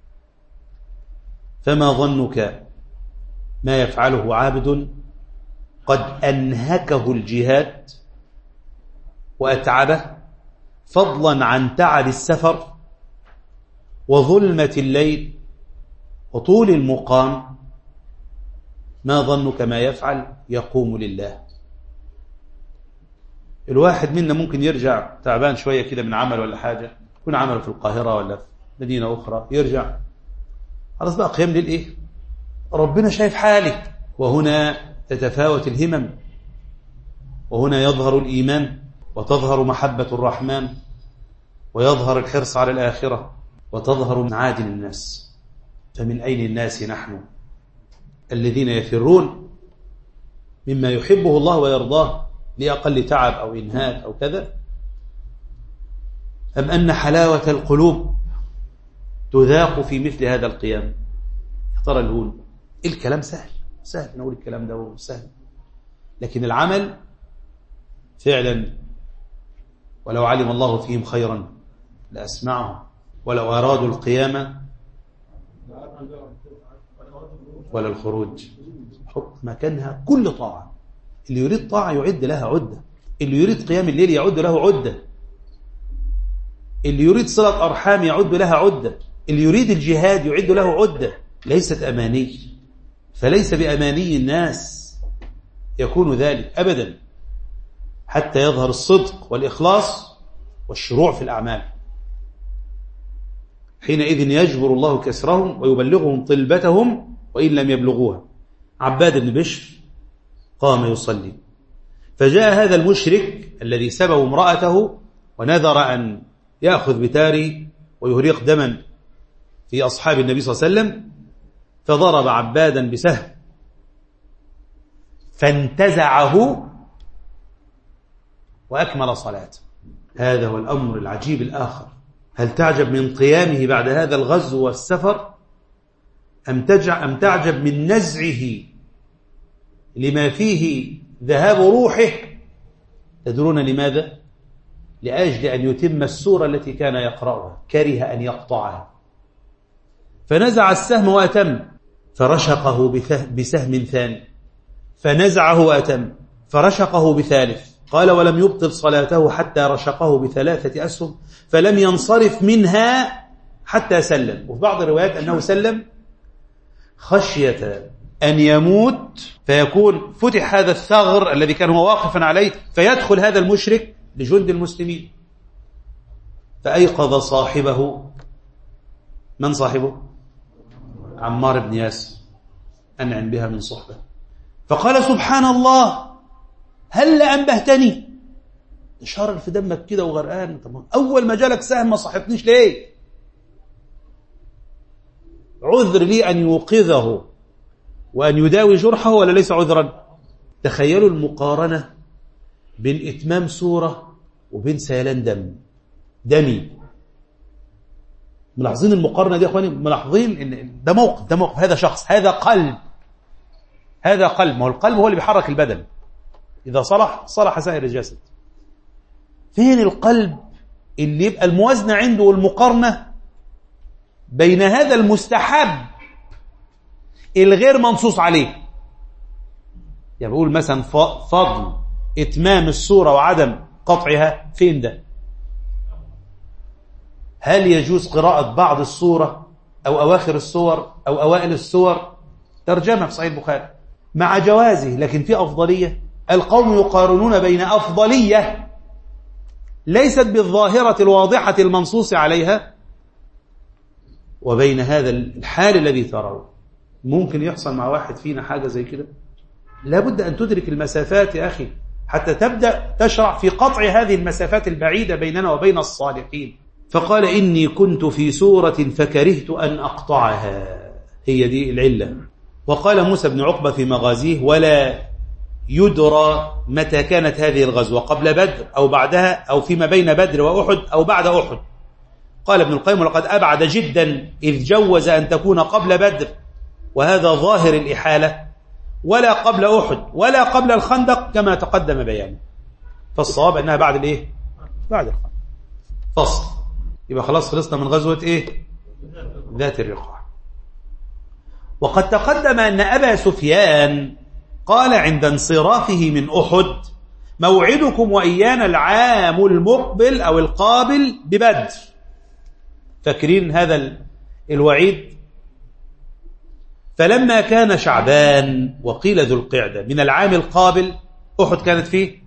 S1: فما ظنك ما يفعله عابد قد أنهكه الجهاد وأتعبه، فضلا عن تعب السفر وظلمة الليل وطول المقام. ما ظنك ما يفعل؟ يقوم لله. الواحد منا ممكن يرجع تعبان شوية كده من عمل ولا حاجة، يكون عمله في القاهرة ولا في مدينة أخرى، يرجع خلاص بقى قيام ليل إيه؟ ربنا شايف حالي. وهنا تتفاوت الهمم، وهنا يظهر الإيمان وتظهر محبة الرحمن ويظهر الحرص على الآخرة وتظهر معادن الناس. فمن أين الناس نحن الذين يفرون مما يحبه الله ويرضاه لأقل تعب أو إنهاك أو كذا؟ أم أن حلاوة القلوب تذاق في مثل هذا القيام؟ يا ترى الهون الكلام سهل، سهل نقول الكلام ده سهل، لكن العمل فعلا ولو علم الله فيهم خيرا لأسمعهم ولو أرادوا القيامة ولا الخروج. حط مكانها كل طاعة. اللي يريد طاعة يعد لها عدة، اللي يريد قيام الليل يعد له عدة، اللي يريد صلة أرحام يعد لها عدة، اللي يريد الجهاد يعد له عدة. ليست أماني، فليس بأماني الناس يكون ذلك أبدا، حتى يظهر الصدق والإخلاص والشروع في الأعمال. حينئذ يجبر الله كسرهم ويبلغهم طلبتهم وإن لم يبلغوها. عباد بن بشر قام يصلي، فجاء هذا المشرك الذي سبوا امرأته ونذر أن يأخذ بتاري ويهريق دما في أصحاب النبي صلى الله عليه وسلم، فضرب عبادا بسهم فانتزعه وأكمل صلاته. هذا هو الأمر العجيب الآخر. هل تعجب من قيامه بعد هذا الغزو والسفر، أم أم تعجب من نزعه لما فيه ذهاب روحه؟ تدرون لماذا؟ لأجل أن يتم السورة التي كان يقرأها، كره أن يقطعها، فنزع السهم وأتم، فرشقه بسهم ثاني، فنزعه وأتم، فرشقه بثالث. قال ولم يبطل صلاته حتى رشقه بثلاثة أسهم، فلم ينصرف منها حتى سلم. وفي بعض الروايات أنه سلم خشية أن يموت فيكون فتح هذا الثغر الذي كان هو واقفا عليه، فيدخل هذا المشرك لجند المسلمين. فأيقظ صاحبه. من صاحبه؟ عمار بن ياسر، أنعم بها من صحبة. فقال سبحان الله هل أنبهتني؟ شارر في دمك كده وغرقان، طب أول ما جالك سهم ما صحتنيش ليه؟ عذر لي أن يوقظه وأن يداوي جرحه ولا ليس عذرا؟ تخيلوا المقارنة بين إتمام سورة وبين سيلان دم دمي. ملاحظين المقارنة دي يا أخواني؟ ملاحظين إن ده موقف، ده موقف، هذا شخص، هذا قلب، هذا قلب. ما هو القلب هو اللي بيحرك البدن، إذا صلح صلح سائر الجسد. فين القلب اللي يبقى الموازنة عنده والمقارنة بين هذا المستحب الغير منصوص عليه؟ يعني بقول مثلا فضل إتمام السورة وعدم قطعها، فين ده؟ هل يجوز قراءة بعض السورة أو أواخر السور أو أوائل السور؟ ترجمة في صحيح البخاري مع جوازه، لكن في أفضلية. القوم يقارنون بين أفضلية ليست بالظاهرة الواضحة المنصوص عليها وبين هذا الحال الذي تراه. ممكن يحصل مع واحد فينا حاجة زي كده؟ لابد أن تدرك المسافات يا أخي حتى تبدأ تشرع في قطع هذه المسافات البعيدة بيننا وبين الصالحين. فقال إني كنت في سورة فكرهت أن أقطعها، هي دي العلة. وقال موسى بن عقبة في مغازيه ولا يدرى متى كانت هذه الغزوة، قبل بدر أو بعدها أو فيما بين بدر وأحد أو بعد أحد. قال ابن القيم لقد أبعد جدا إذ جوز أن تكون قبل بدر وهذا ظاهر الإحالة، ولا قبل أحد ولا قبل الخندق كما تقدم بيانه. فالصواب أنها بعد الإيه؟ بعد الخندق. فصل. يبقى خلاص خلصنا من غزوة إيه؟ ذات الرقاع. وقد تقدم أن أبا سفيان قال عند انصرافه من أحد موعدكم وإيانا العام المقبل أو القابل ببدر. فاكرين هذا الوعيد؟ فلما كان شعبان وقيل ذو القعدة من العام القابل، أحد كانت فيه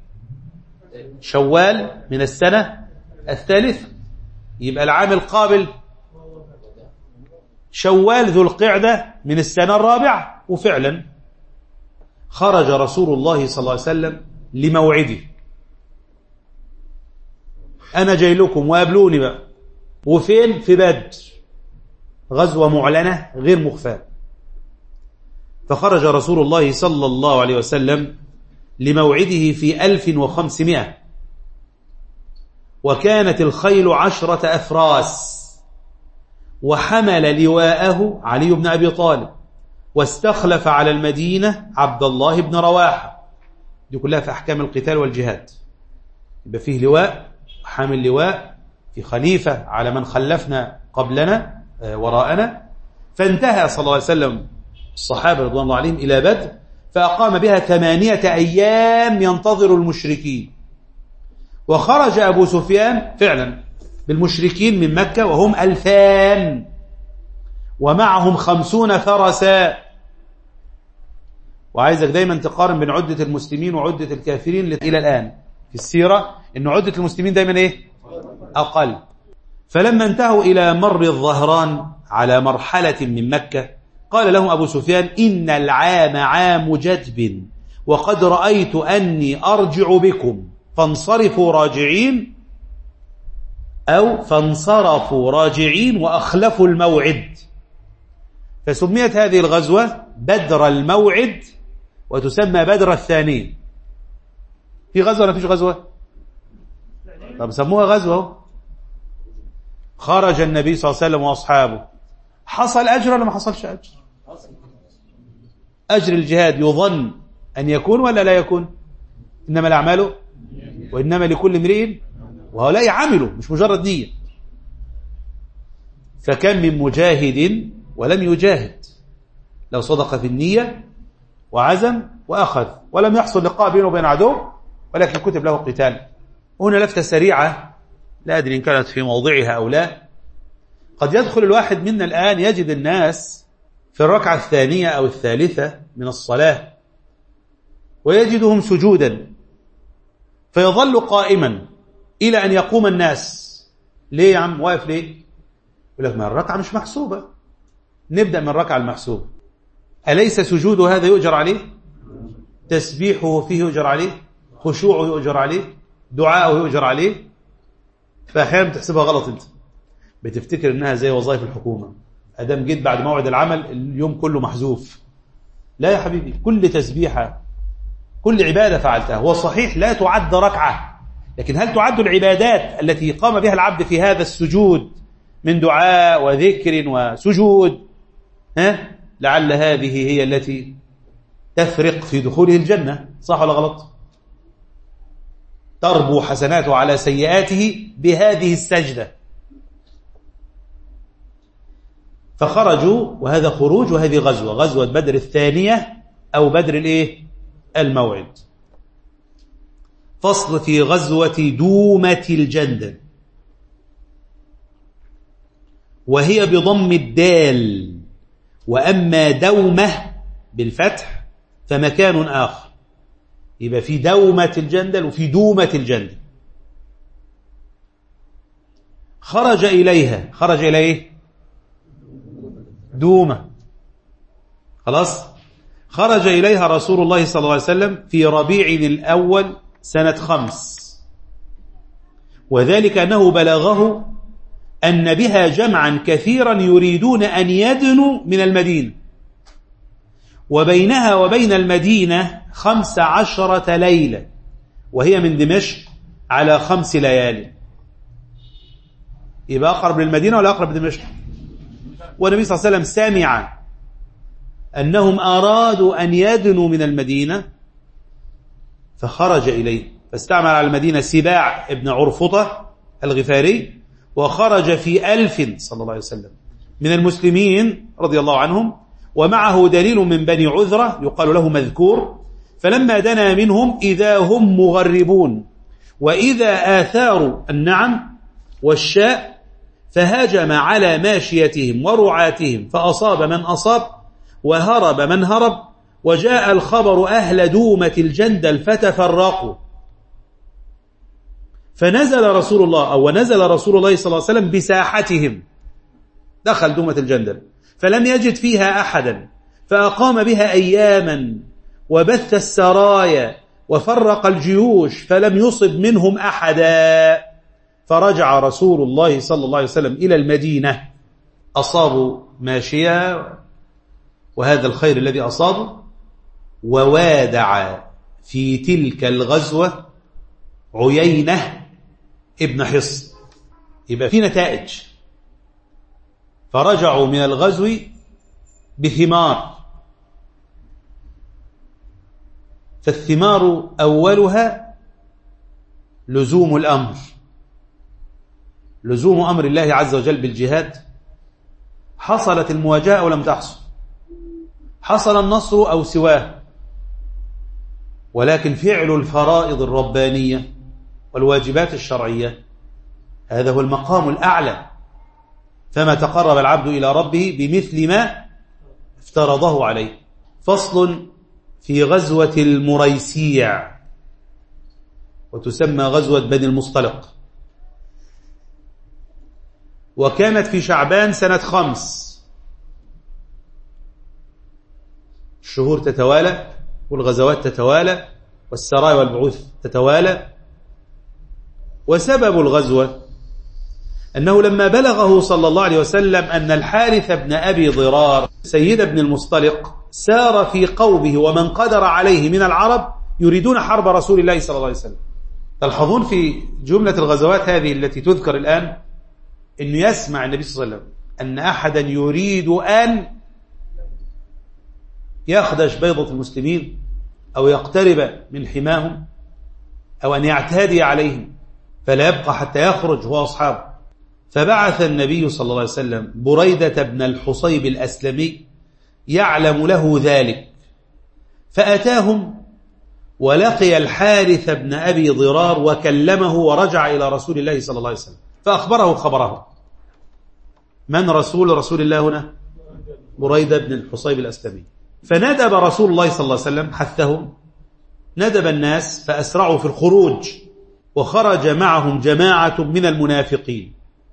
S1: شوال من السنة الثالثة، يبقى العام القابل شوال ذو القعدة من السنة الرابعة. وفعلا خرج رسول الله صلى الله عليه وسلم لموعده، أنا جاي لكم وقابلوني بقى. وفين؟ في بدر، غزوة معلنة غير مخفاة. فخرج رسول الله صلى الله عليه وسلم لموعده في ألف وخمسمائة، وكانت الخيل عشرة أفراس، وحمل لواءه علي بن أبي طالب، واستخلف على المدينة عبد الله بن رواحة. دي كلها في أحكام القتال والجهاد. يبقى فيه لواء، حامل لواء، في خليفة على من خلفنا قبلنا وراءنا. فانتهى صلى الله عليه وسلم الصحابة رضوان الله عليهم إلى بدر، فأقام بها ثمانية أيام ينتظر المشركين. وخرج أبو سفيان فعلا بالمشركين من مكة وهم ألفان ومعهم خمسون فرسا. وعايزك دايما تقارن بين عدة المسلمين وعدة الكافرين إلى الآن في السيرة، إن عدة المسلمين دايما إيه؟ أقل. فلما انتهوا إلى مر الظهران على مرحلة من مكة قال لهم أبو سفيان إن العام عام جدب وقد رأيت أني أرجع بكم، فانصرفوا راجعين أو فانصرفوا راجعين وأخلفوا الموعد. فسميت هذه الغزوة بدر الموعد وتسمى بدر الثانية. في غزوة ولا فيش غزوة؟ طب سموها غزوة. خرج النبي صلى الله عليه وسلم وأصحابه، حصل أجر ولا ما حصلش أجر؟ أجر الجهاد يظن أن يكون ولا لا يكون؟ إنما الأعمال وإنما لكل امرئ، وهؤلاء عملوا مش مجرد نية. فكم من مجاهد ولم يجاهد، لو صدق في النية وعزم وأخذ ولم يحصل لقاء بينه وبين عدو ولكن كتب له قتال. هنا لفتة سريعة لا أدري إن كانت في موضعها أو لا. قد يدخل الواحد منا الآن يجد الناس في الركعة الثانية أو الثالثة من الصلاة ويجدهم سجودا، فيظل قائما إلى أن يقوم الناس ليه يا عم واقف ليه؟ يقول لك ما الركعة مش محسوبة. نبدأ من الركعة المحسوبة. أليس سجود هذا يؤجر عليه؟ تسبيحه فيه يؤجر عليه؟ خشوعه يؤجر عليه؟ دعاءه يؤجر عليه؟ فأحيانا تحسبها غلط. انت بتفتكر انها زي وظائف الحكومة، ادام جيت بعد موعد العمل اليوم كله محذوف. لا يا حبيبي، كل تسبيحة كل عبادة فعلتها هو صحيح لا تعد ركعة، لكن هل تعد العبادات التي قام بها العبد في هذا السجود من دعاء وذكر وسجود؟ ها؟ لعل هذه هي التي تفرق في دخوله الجنة. صح ولا غلط؟ تربو حسناته على سيئاته بهذه السجدة. فخرجوا، وهذا خروج وهذه غزوة، غزوة بدر الثانية أو بدر الإيه؟ الموعد. فصل في غزوة دومة الجندل، وهي بضم الدال، وأما دومة بالفتح فمكان آخر. يبقى في دومة الجندل وفي دومة الجندل. خرج إليها، خرج إليه دومة، خلاص. خرج إليها رسول الله صلى الله عليه وسلم في ربيع الأول سنة خمس، وذلك أنه بلغه أن بها جمعا كثيرا يريدون أن يدنوا من المدينة، وبينها وبين المدينة خمس عشرة ليلة، وهي من دمشق على خمس ليالي. يبقى أقرب للمدينة ولا أقرب لدمشق؟ والنبي صلى الله عليه وسلم سمع أنهم أرادوا أن يدنوا من المدينة فخرج إليه، فاستعمل على المدينة سباع ابن عرفطة الغفاري، وخرج في ألف صلى الله عليه وسلم من المسلمين رضي الله عنهم، ومعه دليل من بني عذرة يقال له مذكور. فلما دنا منهم إذا هم مغربون، وإذا آثاروا النعم والشاء، فهاجم على ماشيتهم ورعاتهم فأصاب من أصاب وهرب من هرب، وجاء الخبر أهل دومة الجندل فتفرقوا. فنزل رسول الله أو ونزل رسول الله صلى الله عليه وسلم بساحتهم، دخل دومة الجندل فلم يجد فيها أحدا، فأقام بها أياما وبث السرايا وفرق الجيوش فلم يصب منهم أحدا. فرجع رسول الله صلى الله عليه وسلم إلى المدينة، أصابوا ماشية وهذا الخير الذي أصابه، ووادع في تلك الغزوة عيينة ابن حصن. يبقى في نتائج. فرجعوا من الغزو بثمار، فالثمار أولها لزوم الأمر، لزوم أمر الله عز وجل بالجهاد. حصلت المواجهة أو لم تحصل، حصل النصر أو سواه، ولكن فعل الفرائض الربانية والواجبات الشرعية هذا هو المقام الأعلى. فما تقرب العبد إلى ربه بمثل ما افترضه عليه. فصل في غزوة المريسيع، وتسمى غزوة بني المصطلق، وكانت في شعبان سنة خمس. الشهور تتوالى والغزوات تتوالى والسرايا والبعوث تتوالى. وسبب الغزوة أنه لما بلغه صلى الله عليه وسلم أن الحارث بن أبي ضرار سيد بن المصطلق سار في قومه ومن قدر عليه من العرب يريدون حرب رسول الله صلى الله عليه وسلم. تلحظون في جملة الغزوات هذه التي تذكر الآن أنه يسمع النبي صلى الله عليه وسلم أن أحدا يريد أن يخدش بيضة المسلمين أو يقترب من حماهم أو أن يعتدي عليهم، فلا يبقى حتى يخرج هو أصحابه. فبعث النبي صلى الله عليه وسلم بريدة بن الحصيب الأسلمي يعلم له ذلك، فأتاهم ولقي الحارث بن أبي ضرار وكلمه ورجع إلى رسول الله صلى الله عليه وسلم فأخبره خبره. من رسول رسول الله هنا؟ بريدة بن الحصيب الأسلمي. فندب رسول الله صلى الله عليه وسلم، حثهم، ندب الناس فأسرعوا في الخروج، وخرج معهم جماعة من المنافقين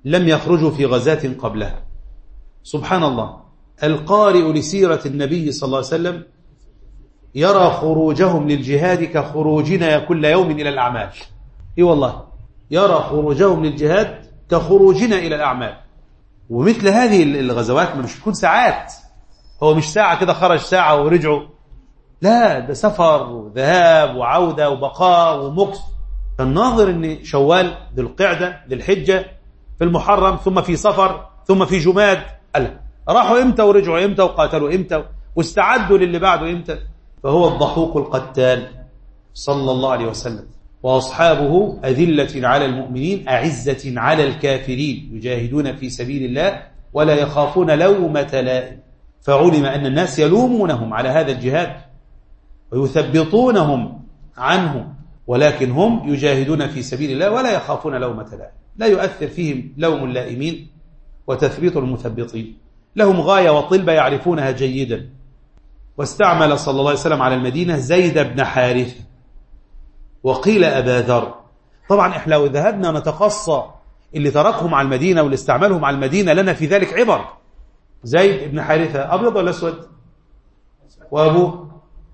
S1: لم يخرجوا في غزاة قبلها. سبحان الله، القارئ لسيرة النبي صلى الله عليه وسلم يرى خروجهم للجهاد كخروجنا كل يوم إلى الأعمال. إيه والله، يرى خروجهم للجهاد كخروجنا إلى الأعمال. ومثل هذه الغزوات مش تكون ساعات، هو مش ساعة كده خرج ساعة ورجعوا، لا ده سفر وذهاب وعودة وبقاء ومكث. فالناظر ان شوال ذو القعدة ذي الحجة في المحرم ثم في صفر ثم في جماد، ألا راحوا امتى ورجعوا امتى وقاتلوا امتى واستعدوا للي بعده امتى. فهو الضحوك القتال صلى الله عليه وسلم، وأصحابه أذلة على المؤمنين أعزة على الكافرين يجاهدون في سبيل الله ولا يخافون لومة لائم. فعلم أن الناس يلومونهم على هذا الجهاد ويثبطونهم عنه، ولكن هم يجاهدون في سبيل الله ولا يخافون لومة لائم. لا يؤثر فيهم لوم اللائمين وتثبيط المثبطين، لهم غاية وطلبة يعرفونها جيدا. واستعمل صلى الله عليه وسلم على المدينة زيد بن حارثة وقيل أبا ذر. طبعا إحنا لو ذهبنا نتقصى اللي تركهم على المدينة واللي استعملهم على المدينة لنا في ذلك عبر. زيد بن حارثة أبيض ولا أسود؟ وأبوه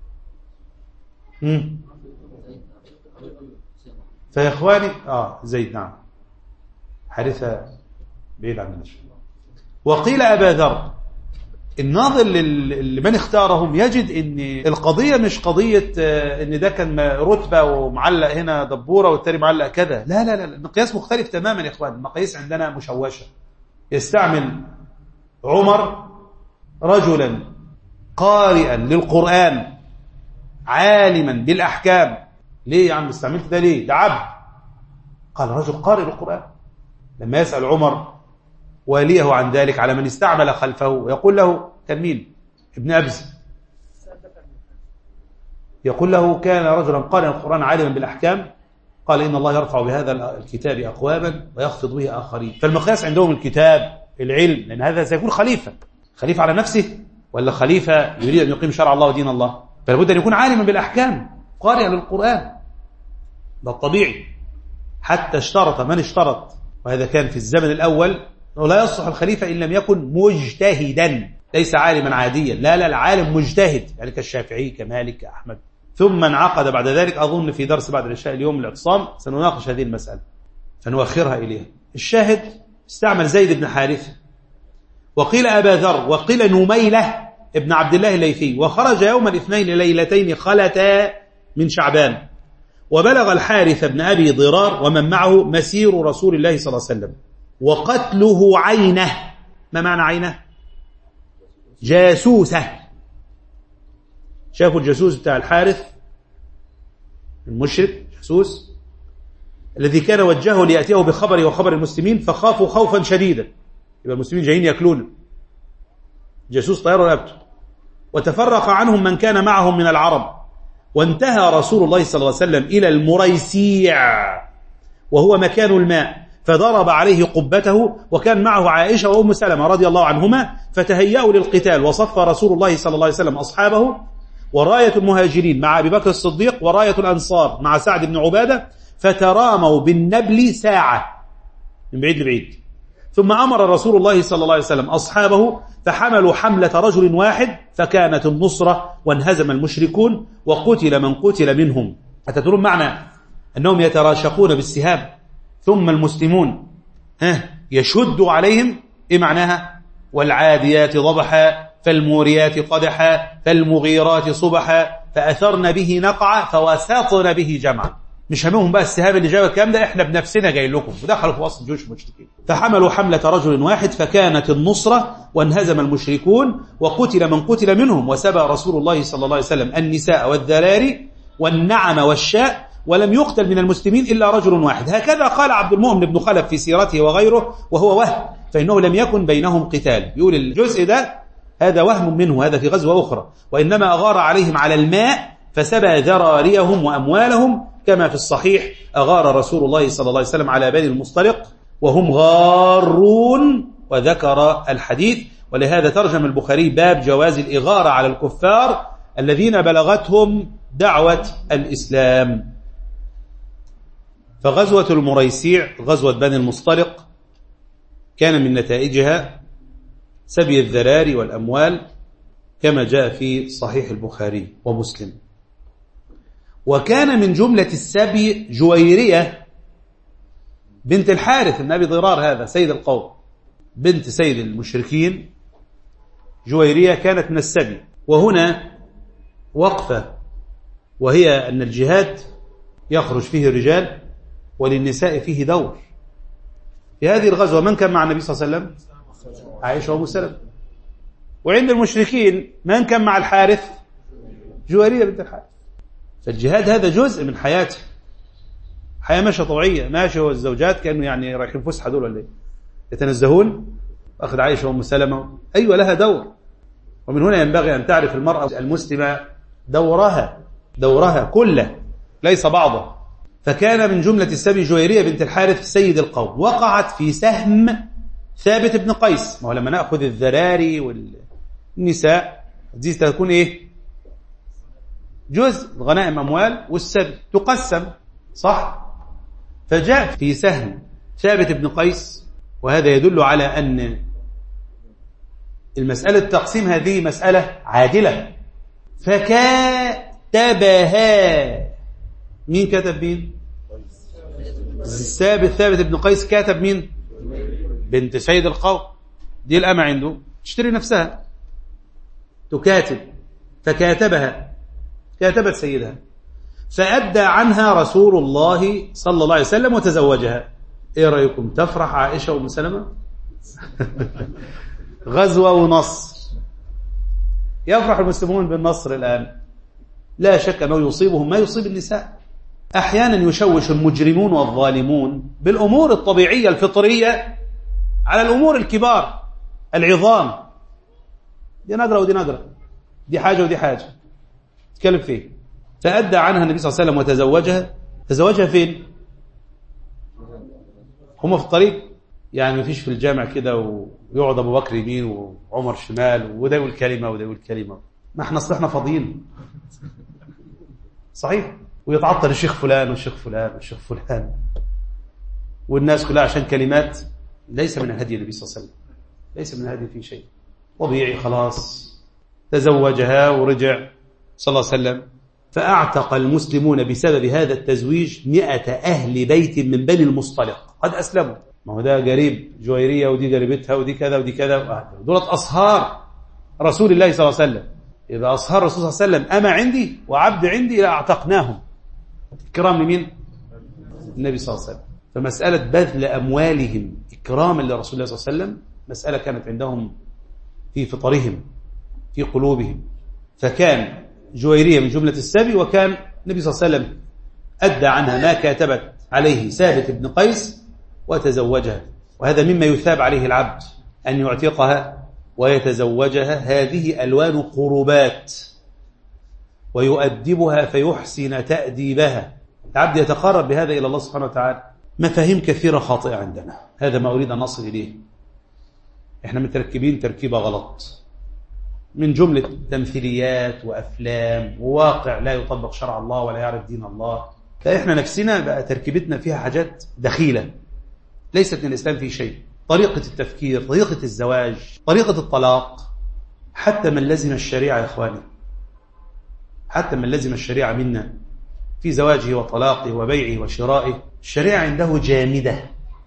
S1: مم. فيا إخواني آه زيد نعم، حارثة بعيد عن النشر. وقيل أبا ذر. الناظر لمن اختارهم يجد ان القضية مش قضية ان ده كان رتبة ومعلق هنا دبورة والتاني معلق كذا، لا لا لا، المقياس مختلف تماما يا اخوان. المقاييس عندنا مشوشة. يستعمل عمر رجلا قارئا للقرآن عالما بالأحكام. ليه يا عم استعملت ده ليه؟ ده عبد. قال رجل قارئ للقرآن. لما يسأل عمر واليه عن ذلك على من استعمل خلفه ويقول له كان مين؟ ابن أبز. يقول له كان رجلا قارئا القرآن عالما بالأحكام. قال إن الله يرفع بهذا الكتاب أقواما ويخفض به آخرين. فالمقياس عندهم الكتاب العلم، لأن هذا سيكون خليفة خليفة على نفسه ولا خليفة يريد أن يقيم شرع الله ودين الله، فلابد أن يكون عالما بالأحكام قارئا للقرآن. ده الطبيعي. حتى اشترط من اشترط، وهذا كان في الزمن الأول، أنه لا يصلح الخليفة إن لم يكن مجتهدا، ليس عالما عاديا، لا لا العالم مجتهد، يعني كالشافعي كمالك كأحمد. ثم انعقد بعد ذلك، أظن في درس بعد العشاء اليوم الاعتصام سنناقش هذه المسألة فنؤخرها إليها. الشاهد استعمل زيد بن حارثة وقيل أبا ذر وقيل نميلة ابن عبد الله الليثي. وخرج يوم الاثنين ليلتين خلتا من شعبان، وبلغ الحارث بن أبي ضرار ومن معه مسير رسول الله صلى الله عليه وسلم وقتله عينه. ما معنى عينه؟ جاسوسة. شافوا الجاسوس بتاع الحارث المشرك، جاسوس الذي كان وجهه ليأتيه بخبره وخبر المسلمين، فخافوا خوفا شديدا. يبقى المسلمين جايين يأكلونه، جاسوس طيار رقبته. وتفرق عنهم من كان معهم من العرب. وانتهى رسول الله صلى الله عليه وسلم إلى المريسيع وهو مكان الماء، فضرب عليه قبته، وكان معه عائشة وأم سلمة رضي الله عنهما، فتهيأوا للقتال. وصف رسول الله صلى الله عليه وسلم أصحابه، وراية المهاجرين مع أبي بكر الصديق وراية الأنصار مع سعد بن عبادة، فتراموا بالنبل ساعة من بعيد لبعيد. ثم أمر رسول الله صلى الله عليه وسلم أصحابه فحملوا حملة رجل واحد، فكانت النصرة وانهزم المشركون وقتل من قتل منهم. أتدرون معنى أنهم يتراشقون بالسهام ثم المسلمون ها يشدوا عليهم؟ إيه معناها؟ والعاديات ضبحا فالموريات قدحا فالمغيرات صبحا فأثرن به نقعا فوسطن به جمعا. مش همهم بقى السهام اللي جاوا الكلام ده، احنا بنفسنا جاي لكم. ودخلوا في وسط جيوش المشركين، فحملوا حملة رجل واحد، فكانت النصرة وانهزم المشركون وقتل من قتل منهم. وسبى رسول الله صلى الله عليه وسلم النساء والذراري والنعم والشاء، ولم يقتل من المسلمين إلا رجل واحد. هكذا قال عبد المؤمن بن خلف في سيرته وغيره، وهو وهم، فإنه لم يكن بينهم قتال. يقول الجزء ده هذا وهم منه، هذا في غزوة أخرى، وإنما أغار عليهم على الماء فسبى ذراريهم وأموالهم، كما في الصحيح أغار رسول الله صلى الله عليه وسلم على بني المصطلق وهم غارون، وذكر الحديث. ولهذا ترجم البخاري باب جواز الإغارة على الكفار الذين بلغتهم دعوة الإسلام. فغزوة المريسيع غزوة بني المصطلق كان من نتائجها سبي الذراري والأموال كما جاء في صحيح البخاري ومسلم. وكان من جملة السبي جويرية بنت الحارث بن أبي ضرار، هذا سيد القوم، بنت سيد المشركين. جويرية كانت من السبي. وهنا وقفة، وهي أن الجهاد يخرج فيه الرجال وللنساء فيه دور. في هذه الغزوة من كان مع النبي صلى الله عليه وسلم؟ عائشة وأم سلمة. وعند المشركين من كان مع الحارث؟ جويرية بنت الحارث. فالجهاد هذا جزء من حياته، حياة ماشية طبيعية، ماشية والزوجات كأنه يعني رايحين فسحة دول ولا ايه، يتنزهون. أخذ عائشة وأم سلمة، أيوة لها دور. ومن هنا ينبغي أن تعرف المرأة المسلمة دورها، دورها كله ليس بعضه. فكان من جملة السبي جويرية بنت الحارث سيد القوم، وقعت في سهم ثابت بن قيس. ما هو لما نأخذ الذراري والنساء دي تكون إيه؟ جزء غنائم أموال، والسبي تقسم، صح؟ فجاء في سهم ثابت بن قيس، وهذا يدل على أن المسألة التقسيم هذه مسألة عادلة. فكاتبها، مين كتب مين؟ الثابت ثابت بن قيس كاتب مين؟ بنت سيد القوم. دي الأمة عنده تشتري نفسها تكاتب، فكاتبها، كاتبت سيدها، فأدى عنها رسول الله صلى الله عليه وسلم وتزوجها. ايه رأيكم؟ تفرح عائشة وأم سلمة؟ غزوة ونصر. يفرح المسلمون بالنصر الآن، لا شك أنه يصيبهم ما يصيب النساء. أحيانا يشوش المجرمون والظالمون بالأمور الطبيعية الفطرية على الأمور الكبار العظام. دي نقرة ودي نقرة، دي حاجة ودي حاجة، تكلم فيه. فأدى عنها النبي صلى الله عليه وسلم وتزوجها. تزوجها فين؟ هم في الطريق، يعني ما فيش في الجامع كده ويقعد أبو بكر يمين وعمر شمال، وده يقول كلمة وده يقول كلمة. ما احنا اصلحنا فاضيين، صحيح؟ ويتعطل الشيخ فلان والشيخ فلان والشيخ فلان والناس كلها عشان كلمات. ليس من الهدي النبي صلى الله عليه وسلم، ليس من الهدي في شيء طبيعي. خلاص تزوجها ورجع صلى الله عليه وسلم. فأعتق المسلمون بسبب هذا التزويج مئة أهل بيت من بني المصطلق قد أسلموا. ما هو ده قريب جويرية ودي قريبتها ودي كذا ودي كذا، دولت أصهار رسول الله صلى الله عليه وسلم. إذا أصهار الرسول صلى الله عليه وسلم أما عندي وعبد عندي لأعتقناهم. إكرام لمين؟ النبي صلى الله عليه وسلم. فمسألة بذل أموالهم إكراما لرسول الله صلى الله عليه وسلم مسألة كانت عندهم في فطرهم في قلوبهم. فكان جويرية من جملة السبي، وكان النبي صلى الله عليه وسلم أدى عنها ما كاتبت عليه ثابت بن قيس وتزوجها. وهذا مما يثاب عليه العبد، أن يعتقها ويتزوجها. هذه ألوان قربات، ويؤدبها فيحسن تأديبها. العبد يتقرب بهذا إلى الله سبحانه وتعالى. مفاهيم كثيرة خاطئة عندنا، هذا ما أريد أن نصل إليه. إحنا متركبين تركيبة غلط من جملة تمثيليات وأفلام وواقع لا يطبق شرع الله ولا يعرف دين الله. فإحنا نفسنا بقى تركيبتنا فيها حاجات دخيلة ليست من الإسلام في شيء. طريقة التفكير، طريقة الزواج، طريقة الطلاق. حتى من لزم الشريعة يا إخواني، حتى من لزم الشريعة منا في زواجه وطلاقه وبيعه وشرائه، الشريعة عنده جامدة،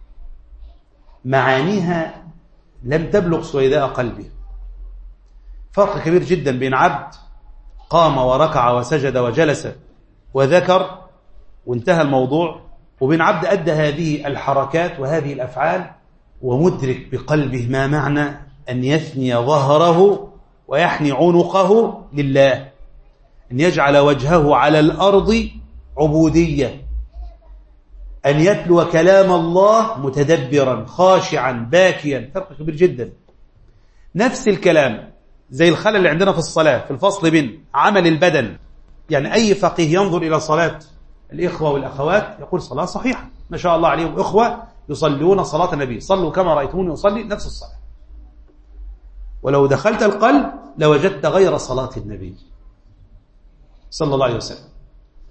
S1: معانيها لم تبلغ سويداء قلبه. فرق كبير جدا بين عبد قام وركع وسجد وجلس وذكر وانتهى الموضوع، وبين عبد أدى هذه الحركات وهذه الأفعال ومدرك بقلبه ما معنى أن يثني ظهره ويحني عنقه لله، أن يجعل وجهه على الأرض عبودية، أن يتلو كلام الله متدبرا خاشعا باكيا. فرق كبير جدا. نفس الكلام زي الخلل اللي عندنا في الصلاة، في الفصل بين عمل البدن. يعني أي فقيه ينظر إلى صلاة الإخوة والأخوات يقول صلاة صحيحة، ما شاء الله عليهم، إخوة يصلون صلاة النبي، صلوا كما رأيتموني يصلي، نفس الصلاة. ولو دخلت القلب لوجدت غير صلاة النبي صلى الله عليه وسلم.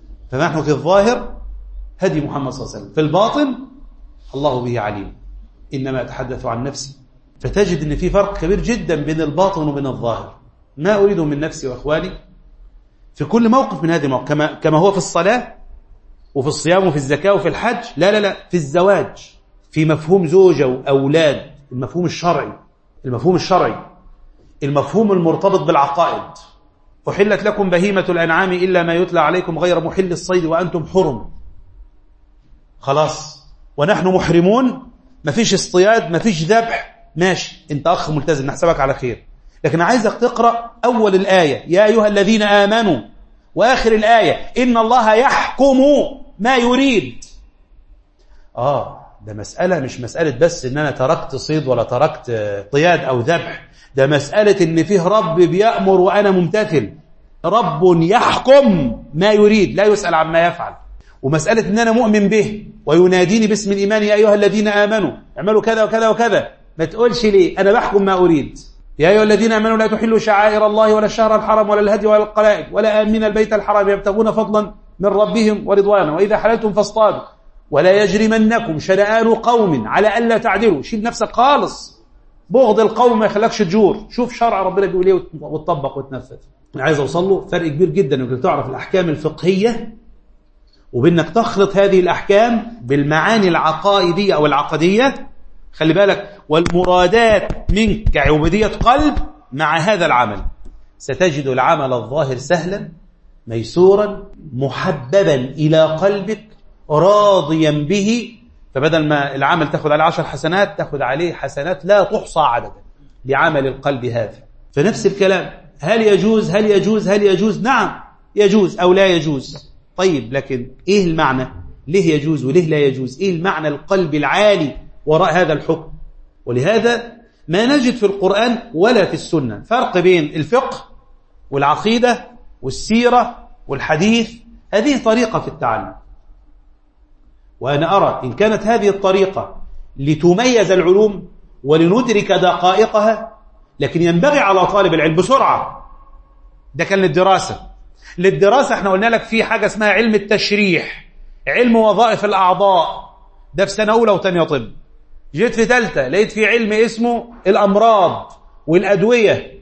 S1: فنحن في الظاهر هدي محمد صلى الله عليه وسلم، في الباطن الله به عليم. إنما أتحدث عن نفسي. فتجد أن في فرق كبير جدا بين الباطن وبين الظاهر. ما أريده من نفسي وأخواني في كل موقف من هذه المواقف، كما, كما هو في الصلاة وفي الصيام وفي الزكاة وفي الحج. لا لا لا في الزواج، في مفهوم زوجة وأولاد، المفهوم الشرعي، المفهوم الشرعي المفهوم المرتبط بالعقائد. أحلت لكم بهيمة الأنعام إلا ما يتلى عليكم غير محل الصيد وأنتم حرم. خلاص ونحن محرمون، مفيش اصطياد مفيش ذبح، ماشي انت أخ ملتزم نحسبك على خير. لكن عايزك تقرأ أول الآية يا أيها الذين آمنوا، وآخر الآية إن الله يحكم ما يريد. آه ده مسألة مش مسألة بس إن أنا تركت صيد ولا تركت طياد أو ذبح، ده مسألة إن فيه رب بيأمر وأنا ممتثل، رب يحكم ما يريد لا يسأل عما يفعل. ومسألة إن أنا مؤمن به ويناديني باسم الإيمان يا أيها الذين آمنوا اعملوا كذا وكذا وكذا، ما تقولش ليه أنا بحكم ما أريد. يا أيها الذين آمنوا لا تحلوا شعائر الله ولا الشهر الحرام ولا الهدي ولا القلائد ولا آمين البيت الحرام يبتغون فضلا من ربهم ورضوانا وإذا حللتم فاصطادوا ولا يجرمنكم شنآن قوم على ألا تعدلوا. شيل نفسك خالص، بغض القوم ما يخلكش تجور، شوف شرع ربنا بيقول ايه وتطبق وتنفذ. انا عايز اوصل له فرق كبير جدا انك تعرف الاحكام الفقهيه وبانك تخلط هذه الاحكام بالمعاني العقائديه او العقديه، خلي بالك، والمرادات منك كعبوديه قلب مع هذا العمل. ستجد العمل الظاهر سهلا ميسورا محببا الى قلبك راضيا به، فبدل ما العمل تأخذ عليه عشر حسنات تأخذ عليه حسنات لا تحصى عددا لعمل القلب هذا. فنفس الكلام، هل يجوز هل يجوز هل يجوز؟ نعم يجوز أو لا يجوز. طيب لكن إيه المعنى؟ ليه يجوز وليه لا يجوز؟ إيه المعنى القلب العالي وراء هذا الحكم؟ ولهذا ما نجد في القرآن ولا في السنة فرق بين الفقه والعقيدة والسيرة والحديث. هذه طريقة في التعلم، وأنا أرى إن كانت هذه الطريقة لتميز العلوم ولندرك دقائقها، لكن ينبغي على طالب العلم بسرعة. ده كان للدراسة. للدراسة احنا قلنا لك في حاجة اسمها علم التشريح، علم وظائف الأعضاء، ده في سنة أولى وثانية طب. جيت في ثالثة لقيت في علم اسمه الأمراض والأدوية.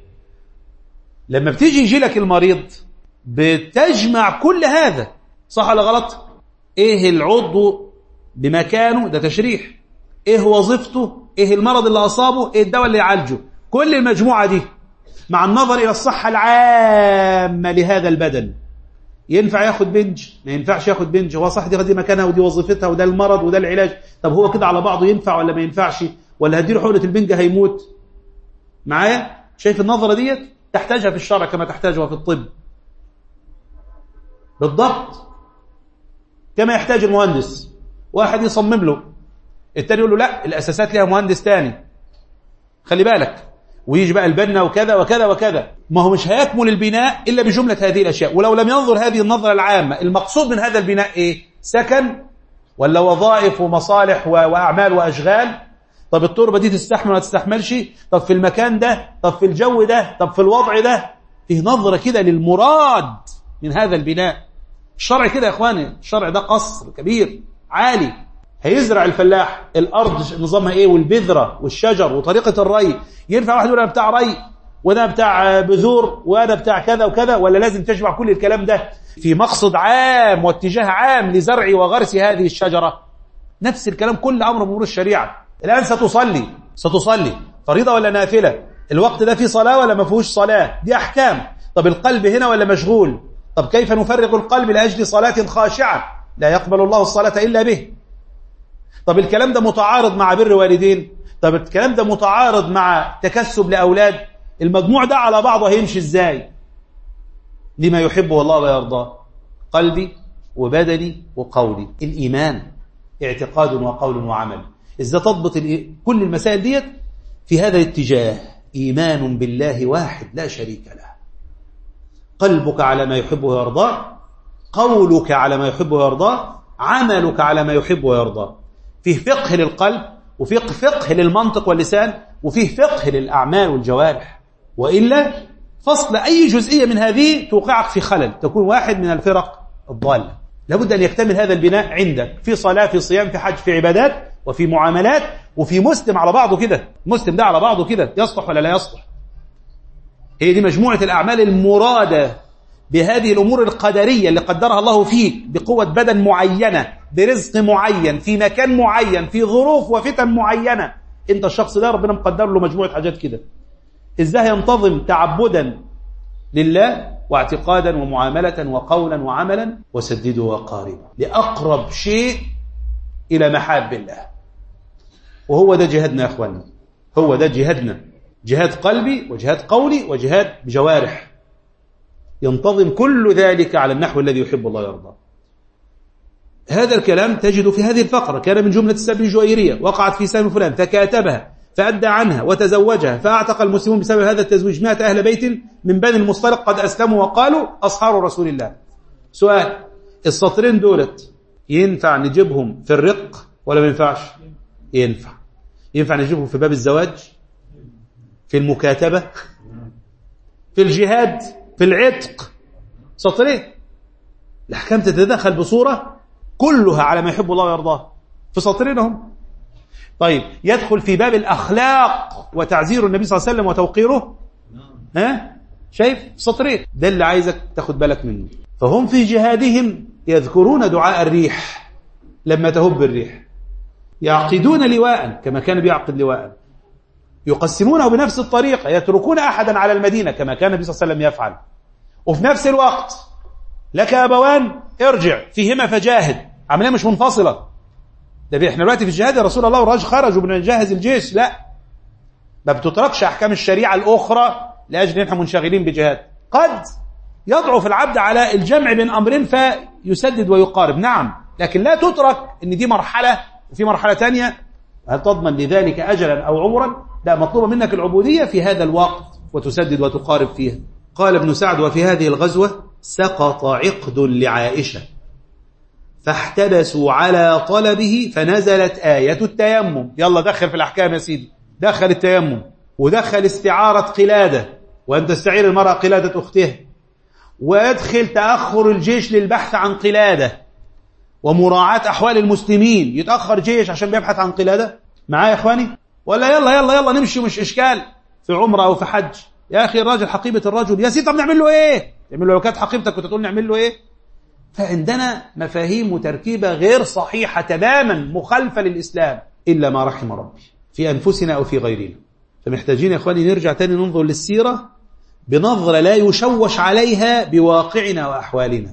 S1: لما بتيجي يجي لك المريض بتجمع كل هذا، صح ولا غلط؟ ايه العضو بمكانه، ده تشريح، ايه وظيفته، ايه المرض اللي اصابه، ايه الدواء اللي يعالجه، كل المجموعة دي مع النظر الى الصحة العامة لهذا البدن. ينفع ياخد بنج؟ ما ينفعش ياخد بنج، هو صح دي مكانها ودي وظيفتها وده المرض وده العلاج. طب هو كده على بعضه ينفع ولا ما ينفعش؟ ولا هديله حقنة البنج هيموت معايا؟ شايف النظرة ديت تحتاجها في الشرع كما تحتاجها في الطب بالضبط، كما يحتاج المهندس. واحد يصمم له، التاني يقول له لا الأساسات لها مهندس تاني، خلي بالك، ويجي بقى البنا وكذا وكذا وكذا. ما هو مش هيكمل البناء إلا بجملة هذه الأشياء. ولو لم ينظر هذه النظرة العامة، المقصود من هذا البناء إيه؟ سكن ولا وظائف ومصالح وأعمال وأشغال؟ طب التربة دي تستحمل ولا تستحملش؟ طب في المكان ده، طب في الجو ده، طب في الوضع ده. فيه نظرة كده للمراد من هذا البناء. الشرع كده يا اخواني، الشرع ده قصر كبير عالي. هيزرع الفلاح الارض نظامها ايه، والبذره والشجر وطريقه الري. ينفع واحد يقول انا بتاع ري وانا بتاع بذور وانا بتاع كذا وكذا؟ ولا لازم تجمع كل الكلام ده في مقصد عام واتجاه عام لزرع وغرس هذه الشجره؟ نفس الكلام كل امر من امور الشريعه. الان ستصلي ستصلي فريضه ولا نافله؟ الوقت ده فيه صلاه ولا ما فيهوش صلاه؟ دي احكام. طب القلب هنا ولا مشغول؟ طب كيف نفرغ القلب لأجل صلاة خاشعة لا يقبل الله الصلاة إلا به؟ طب الكلام ده متعارض مع بر والدين؟ طب الكلام ده متعارض مع تكسب لأولاد؟ المجموع ده على بعضه هيمشي إزاي؟ لما يحبه الله ويرضاه، قلبي وبدني وقولي. الإيمان اعتقاد وقول وعمل. إذا تضبط كل المسائل ديت في هذا الاتجاه، إيمان بالله واحد لا شريك له، قلبك على ما يحب ويرضاه، قولك على ما يحب ويرضاه، عملك على ما يحب ويرضاه. فيه فقه للقلب، وفيه فقه للمنطق واللسان، وفيه فقه للأعمال والجوارح. وإلا فصل أي جزئية من هذه توقعك في خلل، تكون واحد من الفرق الضالة. لابد أن يكتمل هذا البناء عندك في صلاة، في صيام، في حج، في عبادات، وفي معاملات، وفي مسلم على بعضه كده، مسلم ده على بعضه كده يصلح ولا لا يصلح؟ هي دي مجموعة الأعمال المرادة بهذه الأمور القدرية اللي قدرها الله فيك بقوة بدن معينة، برزق معين، في مكان معين، في ظروف وفتن معينة. انت الشخص ده ربنا مقدر له مجموعة حاجات كده، ازاي ينتظم تعبدا لله واعتقادا ومعاملة وقولا وعملا وسددوا وقاربا لأقرب شيء إلى محاب الله. وهو ده جهادنا يا أخواني، هو ده جهادنا، جهاد قلبي وجهاد قولي وجهاد بجوارح، ينتظم كل ذلك على النحو الذي يحب الله ويرضاه. هذا الكلام تجد في هذه الفقرة: كان من جملة السبع الجويرية وقعت في سهم فلان فكاتبها فأدى عنها وتزوجها فأعتق المسلمون بسبب هذا التزويج مئة أهل بيت من بني المصطلق قد أسلموا وقالوا أصحاب رسول الله. سؤال: السطرين دولت ينفع نجيبهم في الرق ولا ما ينفعش؟ ينفع. ينفع نجيبهم في باب الزواج، في المكاتبة، في الجهاد، في العتق. سطرين الأحكام تتدخل بصورة كلها على ما يحب الله ويرضاه في سطرينهم. طيب يدخل في باب الأخلاق وتعزير النبي صلى الله عليه وسلم وتوقيره، ها شايف سطرين، ده اللي عايزك تاخد بالك منه. فهم في جهادهم يذكرون دعاء الريح لما تهب الريح، يعقدون لواء كما كان بيعقد لواء، يقسمونه بنفس الطريقة، يتركون أحدا على المدينة كما كان النبي صلى الله عليه وسلم يفعل. وفي نفس الوقت لك أبوان ارجع فيهما فجاهد، عملية مش منفصلة. ده احنا دلوقتي في الجهاد يا رسول الله والراجل خرجوا بنجهز الجيش، لا، ما بتتركش أحكام الشريعة الأخرى لأجل نحن منشغلين بجهاد. قد يضعف العبد على الجمع بين أمرين فيسدد ويقارب، نعم، لكن لا تترك إن دي مرحلة وفي مرحلة تانية. هل تضمن لذلك أجلا أو عمرا؟ لا، مطلوبة منك العبودية في هذا الوقت وتسدد وتقارب فيها. قال ابن سعد: وفي هذه الغزوة سقط عقد لعائشة فاحتبسوا على طلبه فنزلت آية التيمم. يلا دخل في الأحكام يا سيدي، دخل التيمم ودخل استعارة قلادة وأن تستعير المرأة قلادة أختها، ويدخل تأخر الجيش للبحث عن قلادة ومراعاة أحوال المسلمين. يتأخر جيش عشان بيبحث عن قلادة معايا يا إخواني؟ ولا يلا يلا يلا نمشي مش إشكال في عمره أو في حج. يا أخي الراجل حقيبة الرجل، يا سيدي طب نعمل له إيه؟ نعمل له لو كانت حقيبتك كنت تقول نعمل له إيه؟ فعندنا مفاهيم وتركيبة غير صحيحة تماما، مخالفة للإسلام إلا ما رحم ربي في أنفسنا أو في غيرنا. فمحتاجين يا إخواني نرجع تاني ننظر للسيرة بنظرة لا يشوش عليها بواقعنا وأحوالنا.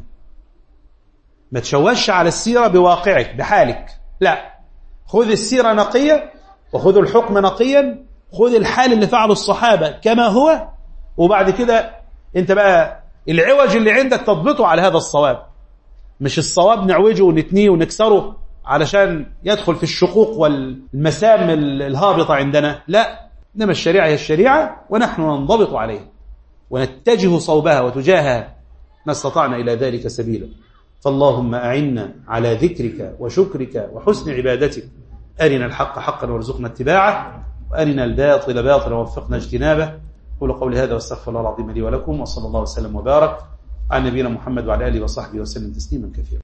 S1: ما تشوش على السيرة بواقعك بحالك، لا، خذ السيرة نقية وخذ الحكم نقيا، خذ الحال اللي فعله الصحابة كما هو، وبعد كده انت بقى العوج اللي عندك تضبطه على هذا الصواب، مش الصواب نعوجه ونتنيه ونكسره علشان يدخل في الشقوق والمسام الهابطة عندنا، لا، إنما الشريعة هي الشريعة ونحن ننضبط عليها ونتجه صوبها وتجاهها ما استطعنا إلى ذلك سبيلا. فاللهم أعنا على ذكرك وشكرك وحسن عبادتك، أرنا الحق حقا وارزقنا اتباعه، وأرنا الباطل باطلا ووفقنا اجتنابه. قولوا قولي هذا واستغفر الله العظيم لي ولكم، وصلى الله وسلم وبارك على نبينا محمد وعلى آله وصحبه وسلم تسليما كثيرا.